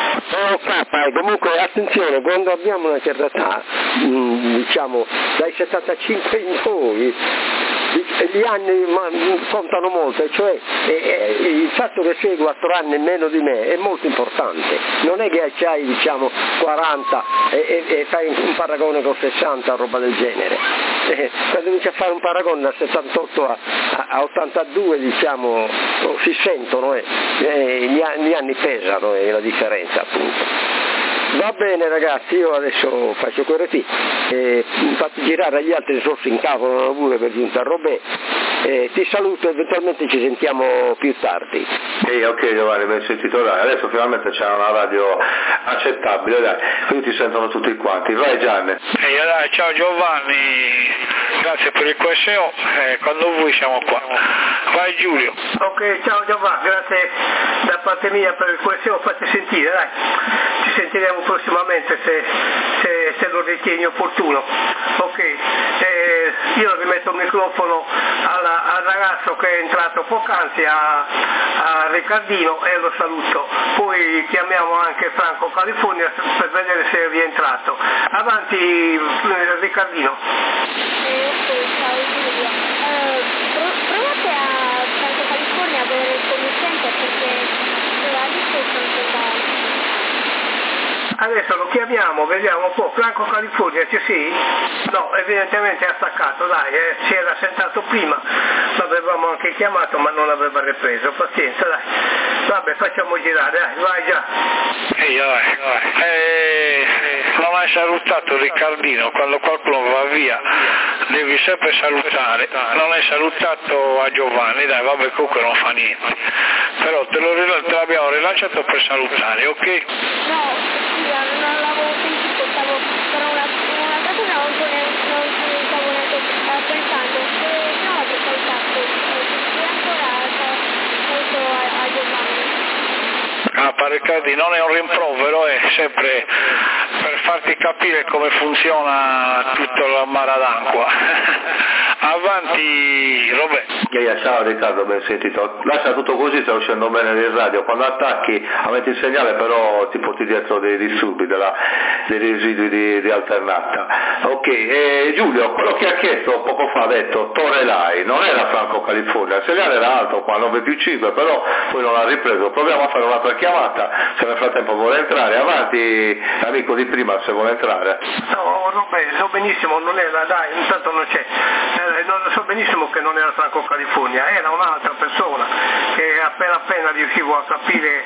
D: Comunque attenzione, quando abbiamo una certa età, diciamo dai 75 in poi, gli anni contano molto, cioè il fatto che sei 4 anni meno di me è molto importante, non è che c'hai diciamo 40 e fai un paragone con 60 o roba del genere, quando inizi a fare un paragone da 78 a 82 diciamo si sentono, gli anni pesano, la differenza appunto. Va bene ragazzi, io adesso faccio QRT, infatti girare agli altri sorsi in capo pure per giunta a Robè, ti saluto, eventualmente ci sentiamo più tardi.
C: Ok Giovanni, ben sentito, dai, adesso finalmente c'è una radio accettabile, dai, quindi ti sentono tutti quanti, vai Gianni.
A: Dai, ciao Giovanni, grazie per il QSO, quando vuoi siamo qua. Vai Giulio.
E: Ok, ciao Giovanni, grazie da parte mia per il QSO, fatti sentire, dai, ci sentiremo prossimamente se lo ritieni opportuno. Ok, io rimetto il microfono al ragazzo che è entrato poc'anzi, a Riccardino, e lo saluto. Poi chiamiamo anche Franco California per vedere se è rientrato. Avanti Riccardino.
F: Ciao Giulio. Provate a Franco California a vedere il committente perché la lista sono totali.
E: Adesso lo chiamiamo, vediamo un po'. Franco California, ci sei? No, evidentemente ha staccato, dai, si era sentato prima, l'avevamo anche chiamato ma non aveva ripreso, pazienza, dai. Vabbè, facciamo girare, dai, vai già.
A: Non hai salutato Riccardino, quando qualcuno va via devi sempre salutare, non hai salutato a Giovanni, dai vabbè comunque non fa niente, però te l'abbiamo rilanciato per salutare, ok?
F: No, scusa, non l'avevo sentito, stavo per una cosa non stavo neanche pensando, no avrei salutato, e ancora molto a Giovanni.
A: Riccardi, non è un rimprovero, è sempre per farti capire come funziona tutto il Maradanqua. Avanti Roberto.
C: Ciao Riccardo, ben sentito. Lascia tutto così, sta uscendo bene nel radio. Quando attacchi metti il segnale, però ti porti dietro dei disturbi, dei residui di alternata. Ok, Giulio, quello che ha chiesto poco fa ha detto Torelai, non era Franco California, il segnale era alto qua, 9+5, però poi non l'ha ripreso. Proviamo a fare un'altra chiamata, se nel frattempo vuole entrare. Avanti, amico di prima, se vuole entrare.
E: No, Roberto, so benissimo, non era, dai, intanto non c'è. So benissimo che non era Franco California, era un'altra persona che appena riuscivo a capire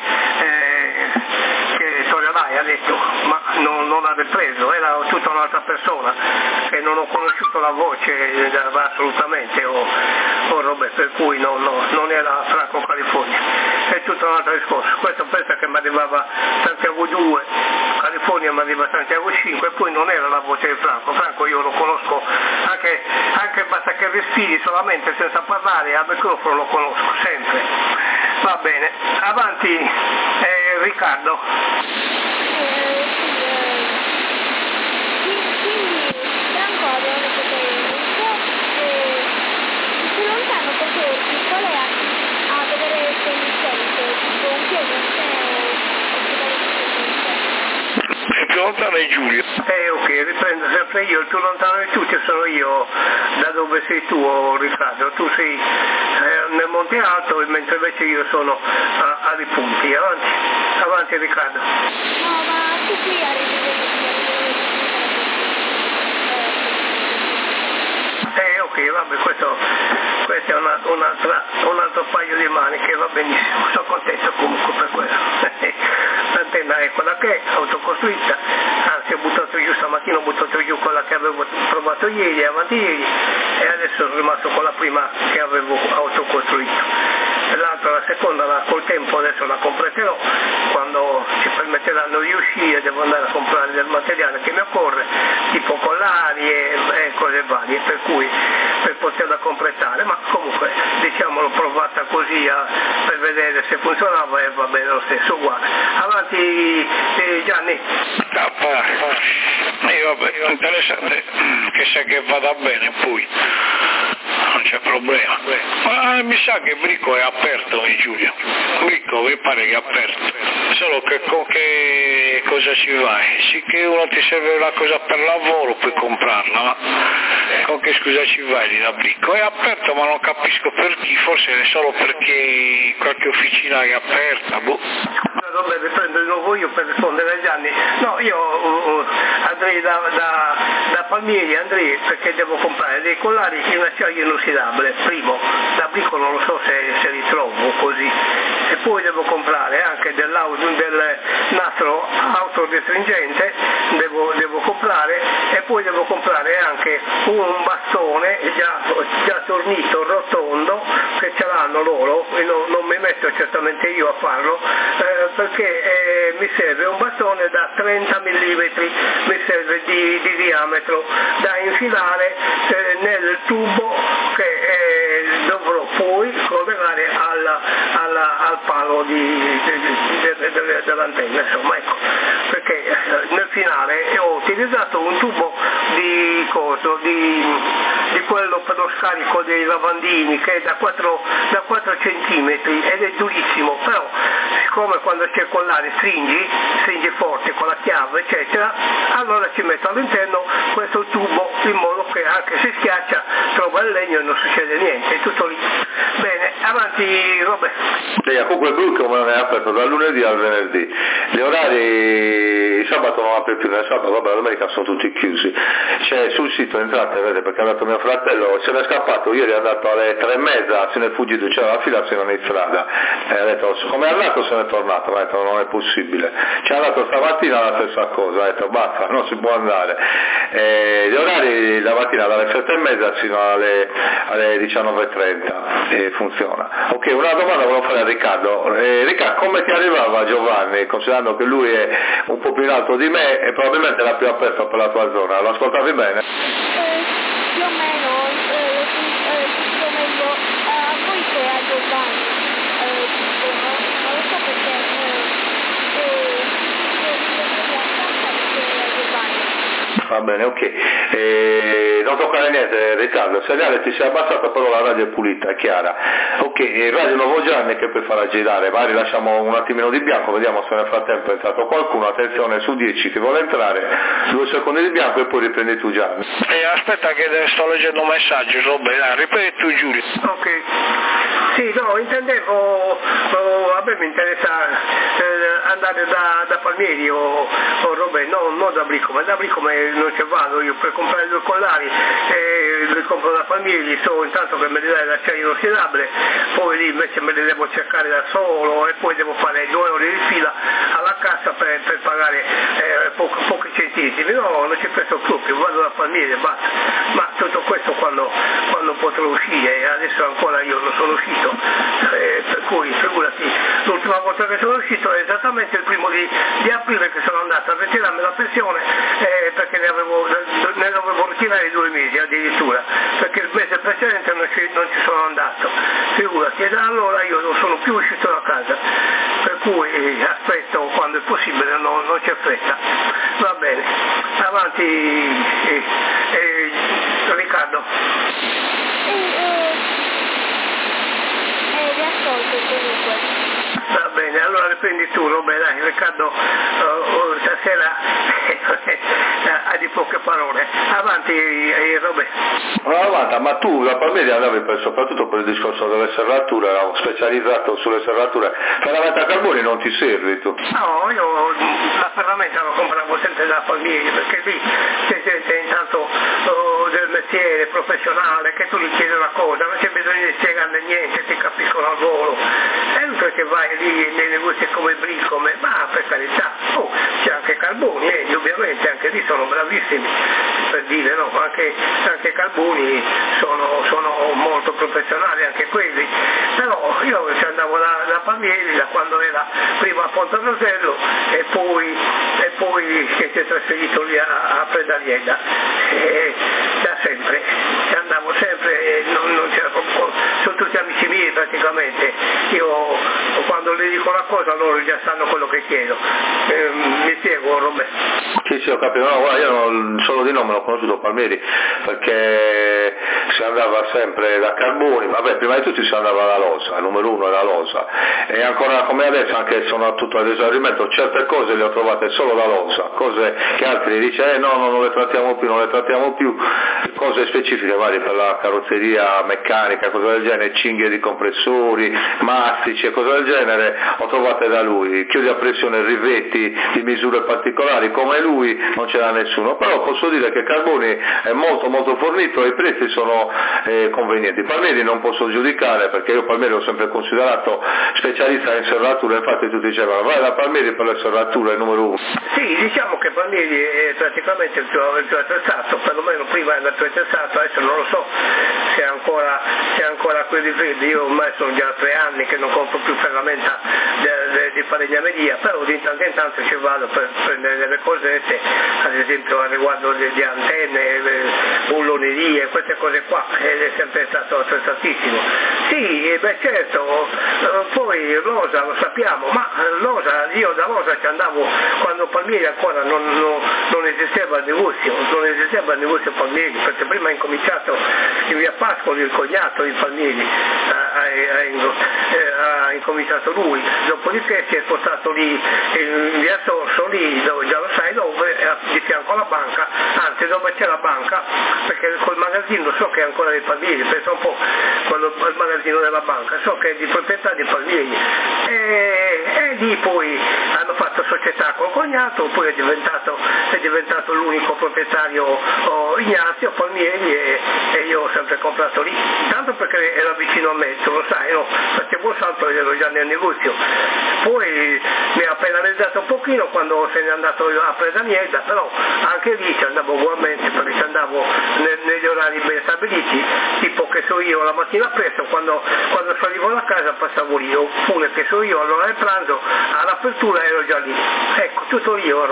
E: che Torelai ha detto, ma non ha ripreso, era tutta un'altra persona che non ho conosciuto la voce assolutamente, o Roberto, per cui non era Franco California, è tutto un altro discorso. Questo pensa che mi arrivava Santiago 2, California mi arriva Santiago 5, e poi non era la voce di Franco io lo conosco, anche basta che respiri solamente senza parlare, al microfono lo conosco sempre. Va bene, avanti Riccardo.
F: Quindi Franco aveva detto che più lontano perché il piccolo è a vedere se mi sente, tipo un piede
A: Più lontano è Giulio.
E: Ok, riprendo sempre io, il più lontano di tutti sono io, da dove sei tu Riccardo, tu sei nel Monte Alto, mentre invece io sono a Ripunti. Avanti Riccardo.
F: No, ma tu qui arrivi.
E: Ok, vabbè, questo è un altro paio di maniche, va benissimo, sono contento comunque per quello. L'antenna è quella che è, autocostruita, anzi ho buttato giù stamattina, ho buttato giù quella che avevo provato ieri, avanti ieri, e adesso sono rimasto con la prima che avevo autocostruito. L'altra, la seconda, col tempo adesso la completerò, quando ci permetteranno di uscire devo andare a comprare del materiale che mi occorre, tipo collari e cose varie, per cui per poterla completare, ma comunque diciamo l'ho provata così per vedere se funzionava e va bene lo stesso, uguale. Avanti Gianni.
A: Vabbè, interessante che sa che vada bene poi. Non c'è problema. Ma mi sa che Bricco è aperto Giulio. Bricco mi pare che è aperto. Solo che con che cosa ci vai? Sì che uno ti serve una cosa per lavoro puoi comprarla, ma con che scusa ci vai lì da Bricco? È aperto ma non capisco per chi, forse è solo perché qualche officina è aperta, boh.
E: Vabbè, riprendo di nuovo io per rispondere a Gianni. No, io andrei da Palmieri, andrei perché devo comprare dei collari in acciaio inossidabile, primo, da Bricco non lo so se li trovo così, e poi devo comprare anche del nastro autorestringente, devo comprare, e poi devo comprare anche un bastone già tornito, rotondo, che ce l'hanno loro, e non mi metto certamente io a farlo, perché mi serve un bastone da 30 mm, mi serve di diametro, da infilare nel tubo che dovrò poi collegare al palo dell'antenna, insomma, ecco, perché nel finale ho utilizzato un tubo di quello per lo scarico dei lavandini che è da 4 centimetri ed è durissimo, però siccome quando c'è il collare stringi forte con la chiave eccetera, allora ci metto all'interno questo tubo in modo che anche se schiaccia trova il legno e non succede niente, è tutto lì. Bene, avanti avanti, vabbè.
C: Comunque Brooklyn come non è aperto dal lunedì al venerdì, gli orari, il sabato non apre più, nel sabato, vabbè, la domenica sono tutti chiusi, c'è sul sito, entrate, vedete, perché è andato mio fratello, se n'è scappato, ieri è andato alle 3:30, se n'è fuggito, c'era la fila, se non è in strada, e ha detto, come è andato se n'è tornato, ha detto non è possibile, c'è andato stamattina la stessa cosa, ha detto basta, non si può andare, gli orari la mattina dalle 7:30 fino alle 19:30 funziona. Ok, una domanda volevo fare a Riccardo. Riccardo, come ti arrivava Giovanni, considerando che lui è un po' più in alto di me e probabilmente era più aperto per la tua zona, lo ascoltavi bene?
F: Più o meno, sentivo meglio a voi che a Giovanni, non lo so perché
C: Va bene, ok. Non toccare niente Riccardo, il segnale ti si è abbassato, però la radio è pulita, è chiara. Ok, Radio Nuovo Gianni che poi farà girare, magari lasciamo un attimino di bianco, vediamo se nel frattempo è entrato qualcuno, attenzione su 10 che vuole entrare, 2 secondi di bianco e poi riprendi tu Gianni.
A: Aspetta che sto leggendo messaggi, Robert, ripeti tu Giulio.
E: Ok. Sì, no, intendevo, a me mi interessa andare da Palmieri o Robert, non da Bricome, non ci vado io per comprare 2 collari, li compro da Palmieri, so intanto che me li dai l'acciaio inossidabile, poi lì invece me li devo cercare da solo e poi devo fare 2 ore di fila alla cassa per pagare pochi centesimi, no, non ci penso proprio, vado da Palmieri e basta, ma tutto questo quando potrò uscire, adesso ancora io non sono uscito, per cui figurati, l'ultima volta che sono uscito è esattamente il 1° di aprile che sono andato a ritirarmi la pensione perché ne dovevo ritirare 2 mesi addirittura, perché il mese precedente non ci sono andato, figurati, e da allora io non sono più uscito da casa, per cui aspetto quando è possibile, non c'è fretta. Va bene, avanti Riccardo.
F: vi ascolto comunque.
E: Va bene, allora riprendi tu Robert, dai, Riccardo stasera ha di poche parole. Avanti Robert.
C: Avanti, ma tu da Palmieri andavi soprattutto per il discorso delle serrature, ero specializzato sulle serrature, ferramenta a carboni non ti servi tu?
E: No, io la ferramenta la compravo sempre da Palmieri, perché lì c'è gente intanto del mestiere professionale che tu gli chiedi una cosa, non c'è bisogno di spiegarne niente, ti capiscono al volo. È inutile che vai lì nei negozi come Bricome, ma per carità, c'è anche Carboni, ovviamente anche lì sono bravissimi, per dire, no, anche Carboni sono molto professionali anche quelli, però io ci andavo da Palmieri, da quando era prima a Ponte Rosello e poi che si è trasferito lì a Predalieda, da sempre, ci andavo sempre, non c'era, sono tutti amici miei praticamente, io quando le dico una cosa loro già sanno quello che chiedo, mi spiego Roberto?
C: Sì, ho capito, no, guarda, io solo di nome l'ho conosciuto Palmieri perché si andava sempre da Carboni, vabbè, prima di tutto si andava alla Losa, il numero 1 era Losa, e ancora come adesso, anche sono tutto ad esaurimento, certe cose le ho trovate solo da Losa, cose che altri dice no, non le trattiamo più, cose specifiche varie per la carrozzeria meccanica, cose del genere, cinghie di compressori, mastici e cose del genere, ho trovate da lui, chiodi a pressione, rivetti di misure particolari, come lui non c'era nessuno, però posso dire che Carboni è molto molto fornito e i prezzi sono convenienti. Palmieri non posso giudicare perché io Palmieri l'ho sempre considerato specialista in serrature, infatti tutti dicevano vai da Palmieri per le serrature numero 1.
E: Sì, diciamo che Palmieri è praticamente il più attrezzato, perlomeno prima era più attrezzato, adesso non lo so se è ancora quelli freddi, io ormai sono già 3 anni che non compro più ferramenta di falegnameria, però di tanto in tanto ci vado per prendere delle cosette, ad esempio riguardo di antenne, bullonerie, queste cose qua, ed è sempre stato attrezzatissimo. Sì, beh certo, poi Losa lo sappiamo, ma io da Losa ci andavo quando Palmieri ancora non esisteva il negozio, non mese di settembre al negozio Palmieri, perché prima ha incominciato in via Pascoli, il cognato di Palmieri ha incominciato lui, dopodiché si è spostato lì in via Sorso, lì dove già lo sai, dove di fianco alla banca, anzi dove c'è la banca, perché col magazzino so che è ancora di Palmieri, penso un po' il magazzino della banca, so che è di proprietà di Palmieri, e lì poi hanno fatto società col cognato, poi è diventato l'unico proprietario Ignazio Palmieri, e io ho sempre comprato lì, tanto perché era vicino a me, tu lo sai, no? Facevo il salto ed ero già nel negozio. Poi mi ha penalizzato un pochino quando se n'è andato a Presanieda, però anche lì ci andavo ugualmente, perché ci andavo negli orari ben stabiliti, tipo che so io la mattina presto, quando salivo da casa passavo lì, oppure che so io all'ora del pranzo, all'apertura ero già lì. Ecco, tutto io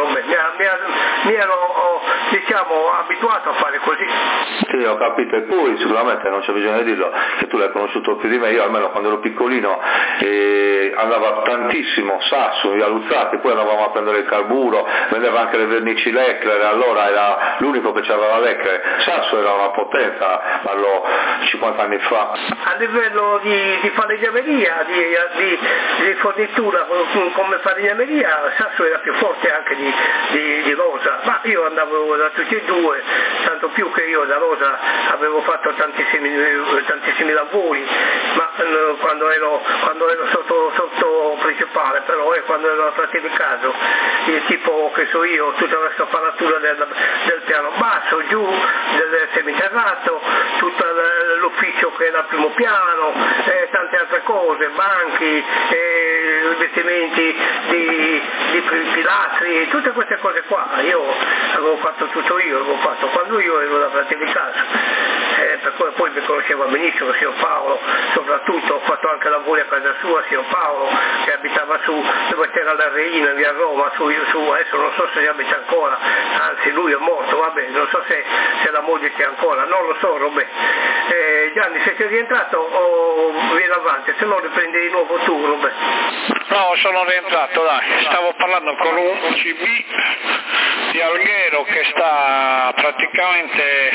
E: mi ero diciamo abituato a fare così.
C: Sì, ho capito, e poi sicuramente non c'è bisogno di dirlo, che tu l'hai conosciuto più di me, io almeno quando ero piccolino andava tantissimo Sasso, via Luzzati, poi andavamo a prendere il carburo, vendeva anche le vernici Leclerc, allora era l'unico che c'aveva Leclerc, Sasso era una potenza, parlo 50 anni fa.
E: A livello di falegnameria, di fornitura come falegnameria, Sasso era più forte anche di Rosa, ma io andavo da tutti e due, tanto più che io da Rosa avevo fatto tantissimi lavori, ma quando ero sotto principale, però quando ero a fratelli caso, tipo che so io, tutta la scappalatura del piano basso, giù, del seminterrato, tutto l'ufficio che era al primo piano, tante altre cose, banchi, investimenti di pilastri, tutte queste cose qua, io avevo fatto tutto io, quando io ero da fratelli caso. Per cui poi mi conosceva benissimo signor Paolo, soprattutto ho fatto anche lavori a casa sua, signor Paolo, che abitava su dove c'era la Reina, via Roma, su, adesso non so se abita ancora, anzi lui è morto, vabbè, non so se la moglie c'è ancora, non lo so, Robè. Gianni, se sei rientrato o vieni avanti, se no riprendi di nuovo tu, Robè.
A: No, sono rientrato, dai, stavo parlando con un CB di Alghero che sta praticamente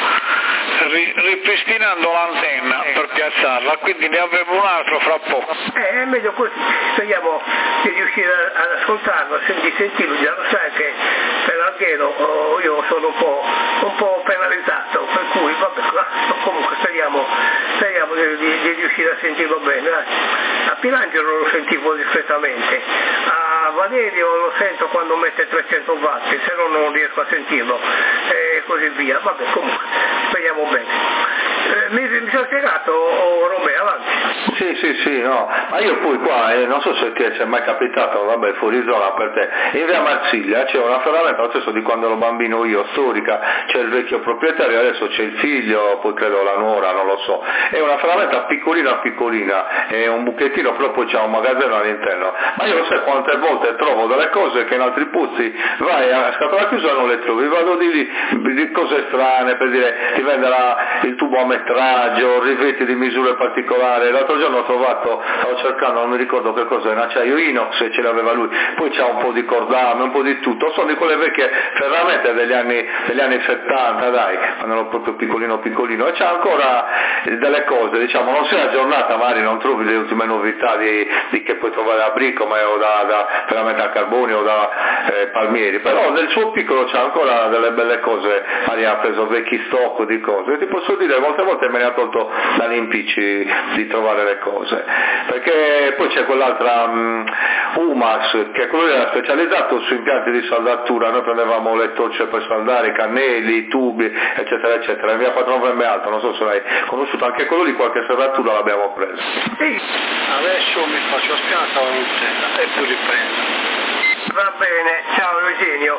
A: ripristinando l'antenna per piazzarla, quindi ne avevo un altro fra poco.
E: È meglio così, speriamo di riuscire ad ascoltarlo, di sentirlo, già lo sai che per Alghero io sono un po' penalizzato, per cui vabbè, comunque speriamo di riuscire a sentirlo bene. A Pilangelo lo sentivo discretamente, a Valerio lo sento quando mette 300 watt, se no non riesco a sentirlo, e così via, vabbè, comunque speriamo bene. Mi sono spiegato, Romeo, avanti.
C: Sì, no, ma io poi qua, non so se ti è mai capitato, vabbè, fuori zona per te, in via Marsiglia c'è una ferramenta, lo stesso di quando ero bambino io, storica, c'è il vecchio proprietario, adesso c'è il figlio, poi credo la nuora, non lo so, è una ferramenta piccolina, è un buchettino, però poi c'è un magazzino all'interno, ma io non so quante volte trovo delle cose che in altri puzzi, vai a scatola chiusa non le trovi, vado di cose strane, per dire, ti vende il tubo a metraggio, riveti di misure particolari. L'altro giorno ho trovato, stavo cercando, non mi ricordo che cosa, un acciaio inox e ce l'aveva lui, poi c'ha un po' di cordame, un po' di tutto, sono di quelle vecchie ferramente degli anni 70, dai, quando ero proprio piccolino, e c'ha ancora delle cose, diciamo, non sei aggiornata, magari non trovi le ultime novità di che puoi trovare a Bricome o da ferramenta a carbonio o da Palmieri, però nel suo piccolo c'ha ancora delle belle cose, magari ha preso vecchi stock di cose, e ti posso dire, molte volte me ne ha tolto dagli impicci di trovare le cose, perché poi c'è quell'altra Umax, che quello era specializzato su impianti di saldatura, noi prendevamo le torce per saldare, i cannelli, i tubi, eccetera, in via 4 Novembre Alto, non so se l'hai conosciuto, anche quello di qualche serratura l'abbiamo preso.
B: Sì, adesso mi faccio spianata la luccetta e poi riprendo.
E: Va bene, ciao Eugenio.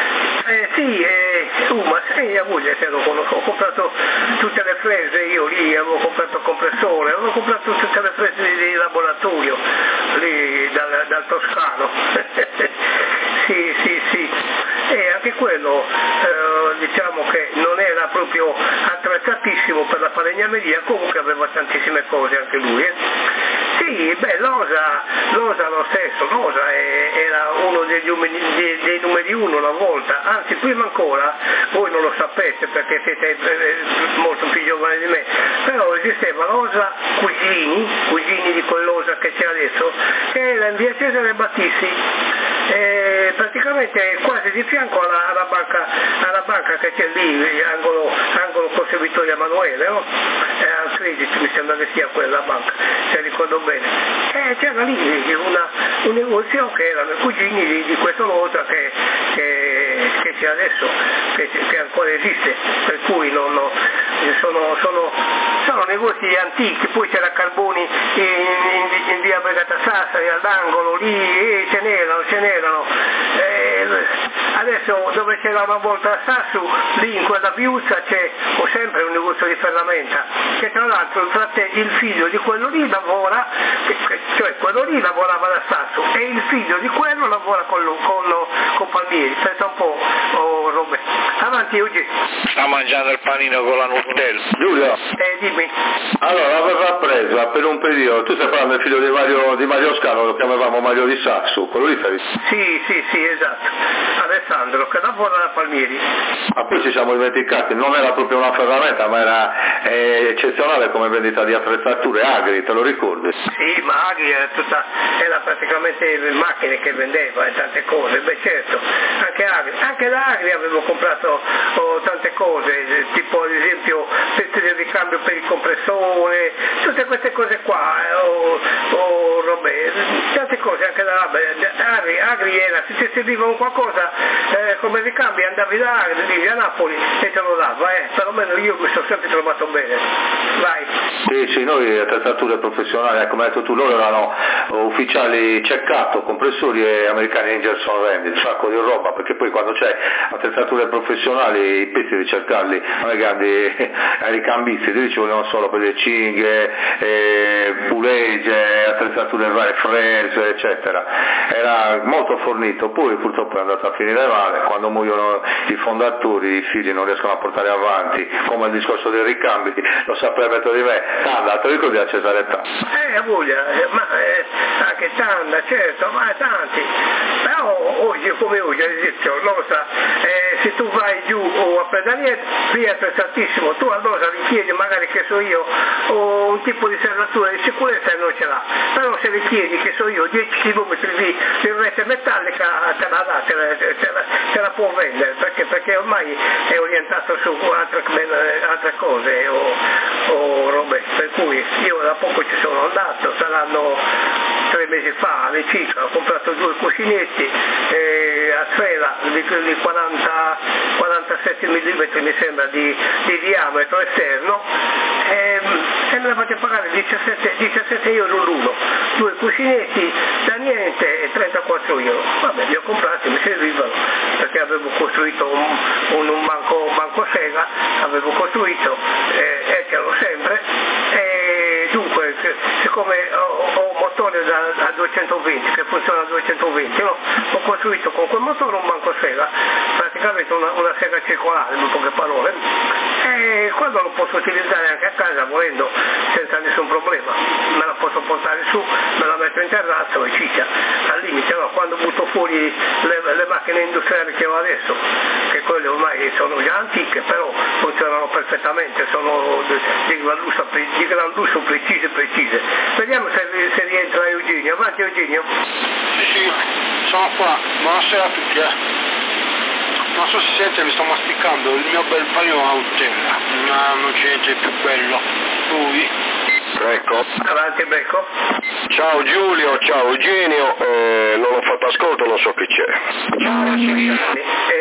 E: Mia moglie se lo conosco, ho comprato tutte le prese, io lì avevo comprato il compressore, avevo comprato tutte le prese di laboratorio, lì dal Toscano. sì, e anche quello diciamo che non era proprio attrezzatissimo per la falegnameria, comunque aveva tantissime cose anche lui. Sì, beh, Losa lo stesso, Losa era uno dei numeri uno una volta, anzi prima ancora, voi non lo sapete perché siete molto più giovani di me, però esisteva Losa Cugini di quell'Osa che c'è adesso, che era in via Cesare Battisti, praticamente quasi di fianco alla banca che c'è lì, angolo Corso Vittorio Emanuele, no? Al Credit mi sembra che sia quella banca, se ricordo bene. C'era lì un negozio che erano i cugini di questo Losa che c'è adesso, che ancora esiste, per cui sono negozi antichi. Poi c'era Carboni in via Brigata Sassari all'angolo lì, ce n'erano. Adesso dove c'era una volta a Sassu, lì in quella viuzza c'è sempre un negozio di ferramenta, che tra l'altro il figlio di quello lì lavora, cioè quello lì lavorava da Sassu e il figlio di quello lavora con Palmieri, pensa un po', Robè. Avanti Eugenio.
A: Sta mangiando il panino con la Nutella.
C: Giulio.
E: Dimmi.
C: Allora, aveva presa per un periodo, tu stai parlando del figlio di Mario Scalo, lo chiamavamo Mario di Sassu, quello lì stai?
E: Sì, esatto. Alessandro, che lavora da Palmieri.
C: Ma poi ci siamo dimenticati, non era proprio una ferramenta, ma era eccezionale come vendita di attrezzature, Agri, te lo ricordi?
E: Sì, ma Agri era praticamente le macchine che vendeva e tante cose, beh certo, anche da Agri avevo comprato tante cose, tipo ad esempio pezzi di ricambio per il compressore, tutte queste cose qua, robe, tante cose anche da Agri era, se ti serviva un qualcosa come ricambi andavi da Agri lì a Napoli e te lo dava, perlomeno io mi sono sempre trovato bene. Vai.
C: Sì, noi attrezzature professionali, come hai detto tu, loro erano ufficiali ceccato, compressori e americani Ingerson Rand, un sacco di roba, perché poi quando c'è attrezzature professionali i pezzi di cercarli ai grandi ricambisti, lì ci volevano solo per le cinghe, pulegge, attrezzature varie, frese, eccetera. Era molto fornito, poi purtroppo è andato a finire male, quando muoiono i fondatori i figli non riescono a portare avanti, come il discorso dei ricambi, lo saprebbe di me, Tanda, ti ricordi a Cesare Tanda?
E: A voglia, ma anche Tanda, certo, ma tanti, però oggi come oggi ad esempio Losa, se tu vai giù a Pedalier, lì è attrezzatissimo, tu a Losa richiedi magari che so io un tipo di serratura di sicurezza e non ce l'ha, però se richiedi che so io 10 km di rete metallica te la dà, te la può vendere, perché ormai è orientato su altre cose o robe, per cui io da poco ci sono andato, saranno 3 mesi fa all'incirca, ho comprato 2 cuscinetti a sfera di 47 mm mi sembra di diametro esterno e me la fate pagare 17 euro l'uno, 2 cuscinetti da niente e 34 euro, vabbè li ho comprati, mi servivano perché avevo costruito un banco sega, avevo costruito e ce l'ho sempre e dunque siccome ho un motore da 220 che funziona a 220, no? Ho costruito con quel motore un banco sega, praticamente una sega circolare in poche parole, e quando lo posso utilizzare anche a casa volendo senza nessun problema, me la posso portare su, me la metto in terrazzo e ciccia, al limite, no? Quando butto fuori le macchine industriali che ho adesso, che quelle ormai sono già antiche però funzionano perfettamente, sono di gran lusso precise. Vediamo se rientra Eugenio. Avanti Eugenio.
G: Sì, sono qua. Buonasera a tutti. Non so se si sente, mi sto masticando il mio bel panino a Nutella. Non c'è niente di più bello. Lui.
C: Ecco.
E: Avanti Becco.
C: Ciao Giulio, ciao Eugenio, non ho fatto ascolto, non so chi c'è.
E: Ciao.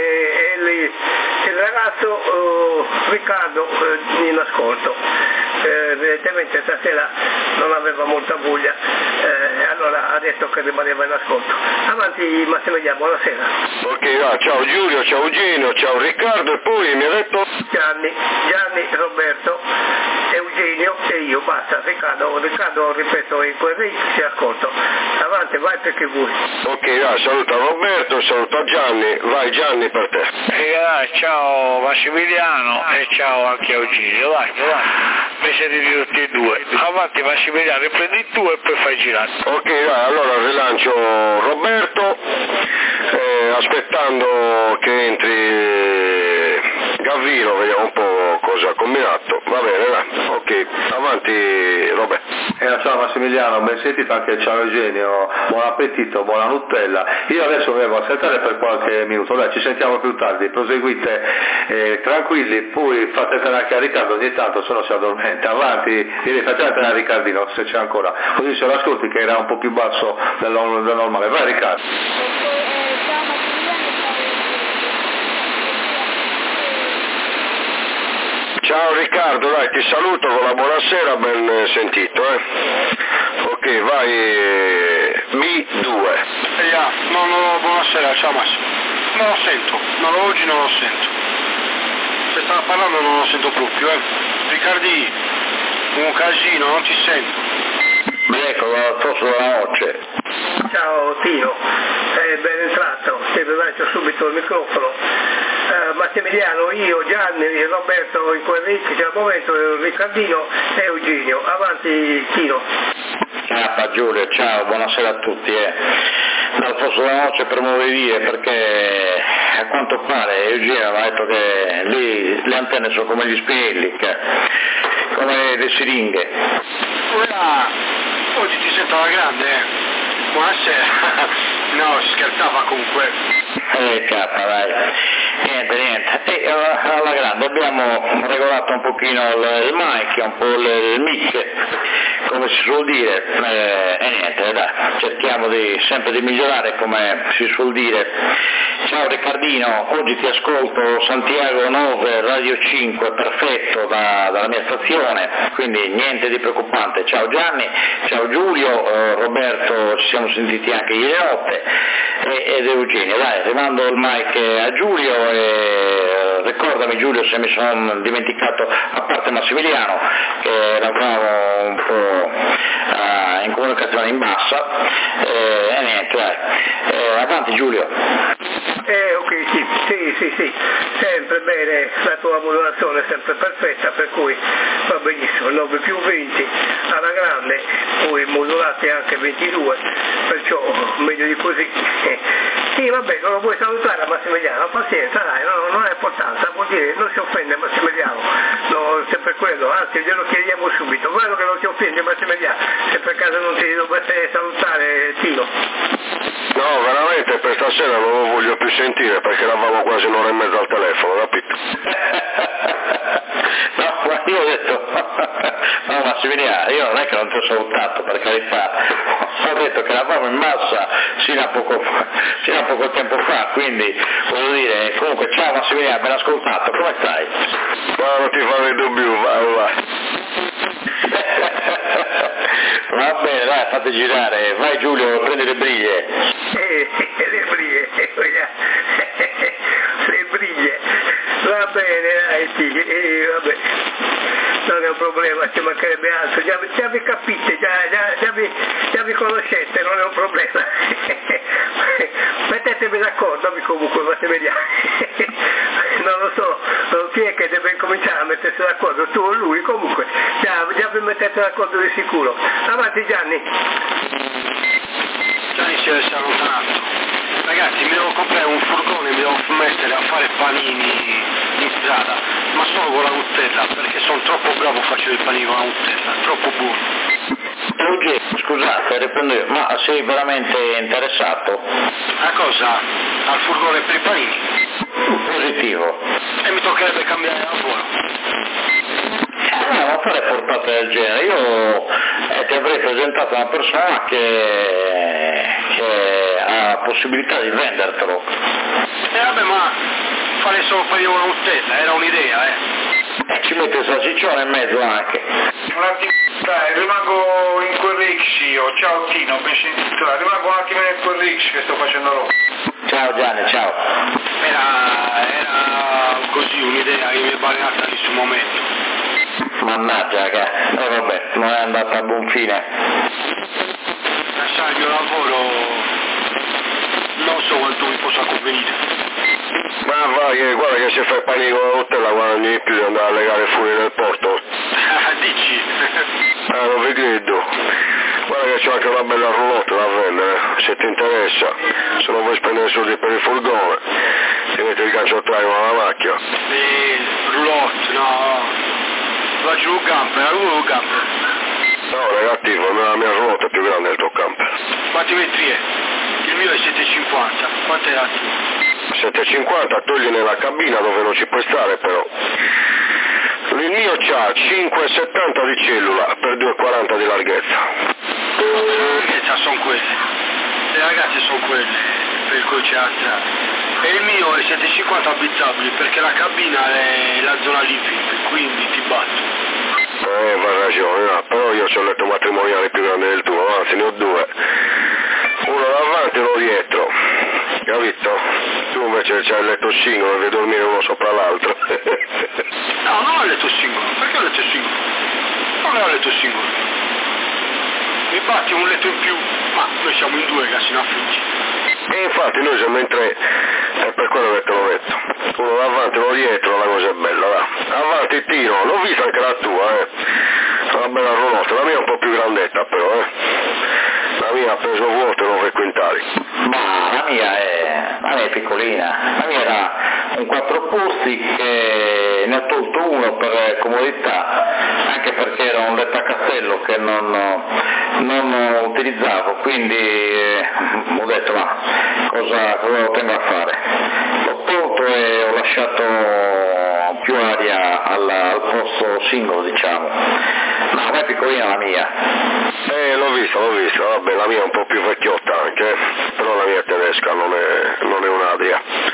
E: Il ragazzo Riccardo in ascolto, evidentemente stasera non aveva molta voglia, allora ha detto che rimaneva in ascolto. Avanti Massimiliano, buonasera.
C: Ok, ciao Giulio, ciao Eugenio, ciao Riccardo e poi mi ha detto?
E: Gianni Roberto Eugenio e io, basta, Riccardo, ripeto, in quel ring si ascolto. Avanti, vai perché vuoi.
H: Ok, dai, saluta Roberto, saluta Gianni, vai Gianni per te.
A: Ciao Massimiliano e ciao anche Eugenio, vai. Invece di tutti e due. Avanti Massimiliano, riprendi tu e poi fai girare.
H: Ok, dai, allora rilancio Roberto, aspettando che entri Gavino, vediamo un po' cosa ha combinato. Va bene, dai. Ok, avanti Roberto.
C: Ciao Massimiliano, ben sentito anche ciao Eugenio, buon appetito, buona Nutella. Io adesso devo aspettare per qualche minuto, dai, ci sentiamo più tardi, proseguite tranquilli, poi fate anche a Riccardo ogni tanto, se no si addormenta. Avanti, facciate a Riccardino se c'è ancora, così se lo ascolti che era un po' più basso del normale. Vai Riccardo.
F: Ciao Massimiliano,
H: Ciao Riccardo, dai, ti saluto con la buonasera, ben sentito, Ok, vai, Mi2.
G: No, buonasera, ciao Massimo. Non lo sento, oggi non lo sento. Se stava parlando non lo sento proprio, Riccardi, un casino, non ti sento.
C: Ecco, sto sulla noce.
E: Ciao Tino, ben entrato, ti lascio subito il microfono. Massimiliano, io, Gianni, Roberto in quel ring, c'è al momento Riccardino e Eugenio. Avanti Tino.
C: Ciao Giulio, ciao, buonasera a tutti. Dal posto della noce per muovere via perché a quanto pare Eugenio mi ha detto che lì le antenne sono come gli spinelli, come le siringhe.
G: Oggi ti sento alla grande, Buonasera. No, si scherzava comunque.
C: Dai. Niente. Alla grande abbiamo regolato un pochino il mic, un po' il mic, come si suol dire, e niente, dai, cerchiamo sempre di migliorare come si suol dire. Ciao Riccardino, oggi ti ascolto Santiago 9, Radio 5, perfetto dalla mia stazione, quindi niente di preoccupante. Ciao Gianni, ciao Giulio, Roberto, ci siamo sentiti anche ieri notte, ed Eugenio. Dai, rimando il mic a Giulio e ricordami Giulio se mi sono dimenticato, a parte Massimiliano, che lavoriamo un po' in comunicazione in bassa, e niente, dai. Avanti Giulio.
E: Ok, sì, sempre bene, la tua modulazione è sempre perfetta, per cui va benissimo, 9 più 20 alla grande, poi modulate anche 22, perciò meglio di così. Sì, vabbè, non lo vuoi salutare a Massimiliano, pazienza, dai, non ha importanza, vuol dire, non si offende Massimiliano, no, sempre quello, anzi glielo chiediamo subito, quello che non ti offende Massimiliano, se per caso non ti dovesse salutare Tino.
H: No, veramente per stasera non lo voglio più sentire perché eravamo quasi un'ora e mezza al telefono, capito?
C: No, ma io ho detto, no Massimiliano, io non è che non ti ho salutato, per carità, ho detto che eravamo in massa sino a poco tempo fa, quindi voglio dire, comunque ciao Massimiliano, ben ascoltato, come stai?
H: Ma non ti fare dubbi, va.
C: Va bene, dai, fate girare, vai Giulio, prendi le briglie.
E: Le briglie, va bene, dai, sì, vabbè, non è un problema, ci mancherebbe altro, già vi capite, già vi conoscete, non è un problema. Mettetevi d'accordo, comunque, Massimiliano. Non lo so, chi è che deve cominciare a mettersi d'accordo, tu o lui, comunque, già vi mettete d'accordo di sicuro. Avanti Gianni.
G: Gianni si è allontanato. Ragazzi, mi devo comprare un furgone, mi devo mettere a fare panini in strada, ma solo con la Nutella, perché sono troppo bravo a fare i panini con la Nutella, troppo buono.
C: Eugenio, scusate, riprendo io, ma sei veramente interessato?
G: A cosa? Al furgone per i panini?
C: Positivo.
G: E mi toccherebbe cambiare lavoro.
C: Non fare portate del genere, io ti avrei presentato una persona che ha la possibilità di vendertelo.
G: Vabbè, ma fare solo panini con la Nutella, era un'idea,
C: E ci mette il salsiccione in mezzo anche.
A: Un attimo, dai, rimango in quel Rix io, ciao Tino, ben sentito, rimango un attimo in quel Rix che sto facendo roba.
C: Ciao Gianni, ciao.
G: Era così un'idea che mi è balenata lì sul momento.
C: Mannaggia che, vabbè, non è andata a buon fine.
G: Sai, il mio lavoro non so quanto mi possa convenire.
H: Ma vai, guarda che se fai panico all'hotel guadagni di più di andare a legare fuori dal porto.
G: Dici?
H: Non vi credo. Guarda che c'è anche una bella roulotte da vendere, se ti interessa. Se non vuoi spendere soldi per il furgone, ti metti il gancio a traino alla macchina.
G: Roulotte, no. Faccio un camper, avevo un camper.
H: No, negativo, la mia roulotte è più grande del tuo camper.
G: Quanti metri è? Il mio è 750, quanto era il tuo?
H: 750, togli nella cabina dove non ci puoi stare però. Il mio c'ha 5,70 di cellula per 2,40 di larghezza.
G: Le larghezze sono quelle. Le ragazze sono quelle per il coach alza. E il mio è 750 abitabili perché la cabina è la zona living, quindi ti batto.
H: Va ragione, no, però io ho il letto matrimoniale più grande del tuo, anzi ne ho due. Uno davanti e uno dietro. Capito? Tu invece c'hai il letto singolo, devi dormire uno sopra l'altro.
G: No, non ho il letto singolo. Perché ho il letto singolo? Non ho il letto singolo. Mi batti un letto in più, ma noi siamo in due che siamo affitti.
H: E infatti noi siamo in tre, è per quello che te l'ho detto. Uno davanti, uno dietro, la cosa è bella, va. Avanti tiro, l'ho vista anche la tua, Una bella roulotte, la mia è un po' più grandetta però, La mia ha preso vuoto 9 quintali.
C: Ma la mia è piccolina, la mia era un 4 posti che ne ho tolto uno per comodità, anche perché era un letto a castello che non utilizzavo, quindi ho detto ma cosa lo tengo a fare? L'ho tolto e ho lasciato più aria al posto singolo, diciamo. No, ma è piccolina la mia.
H: L'ho vista, vabbè, la mia è un po' più vecchiotta anche, però la mia è tedesca, non è un'Adria.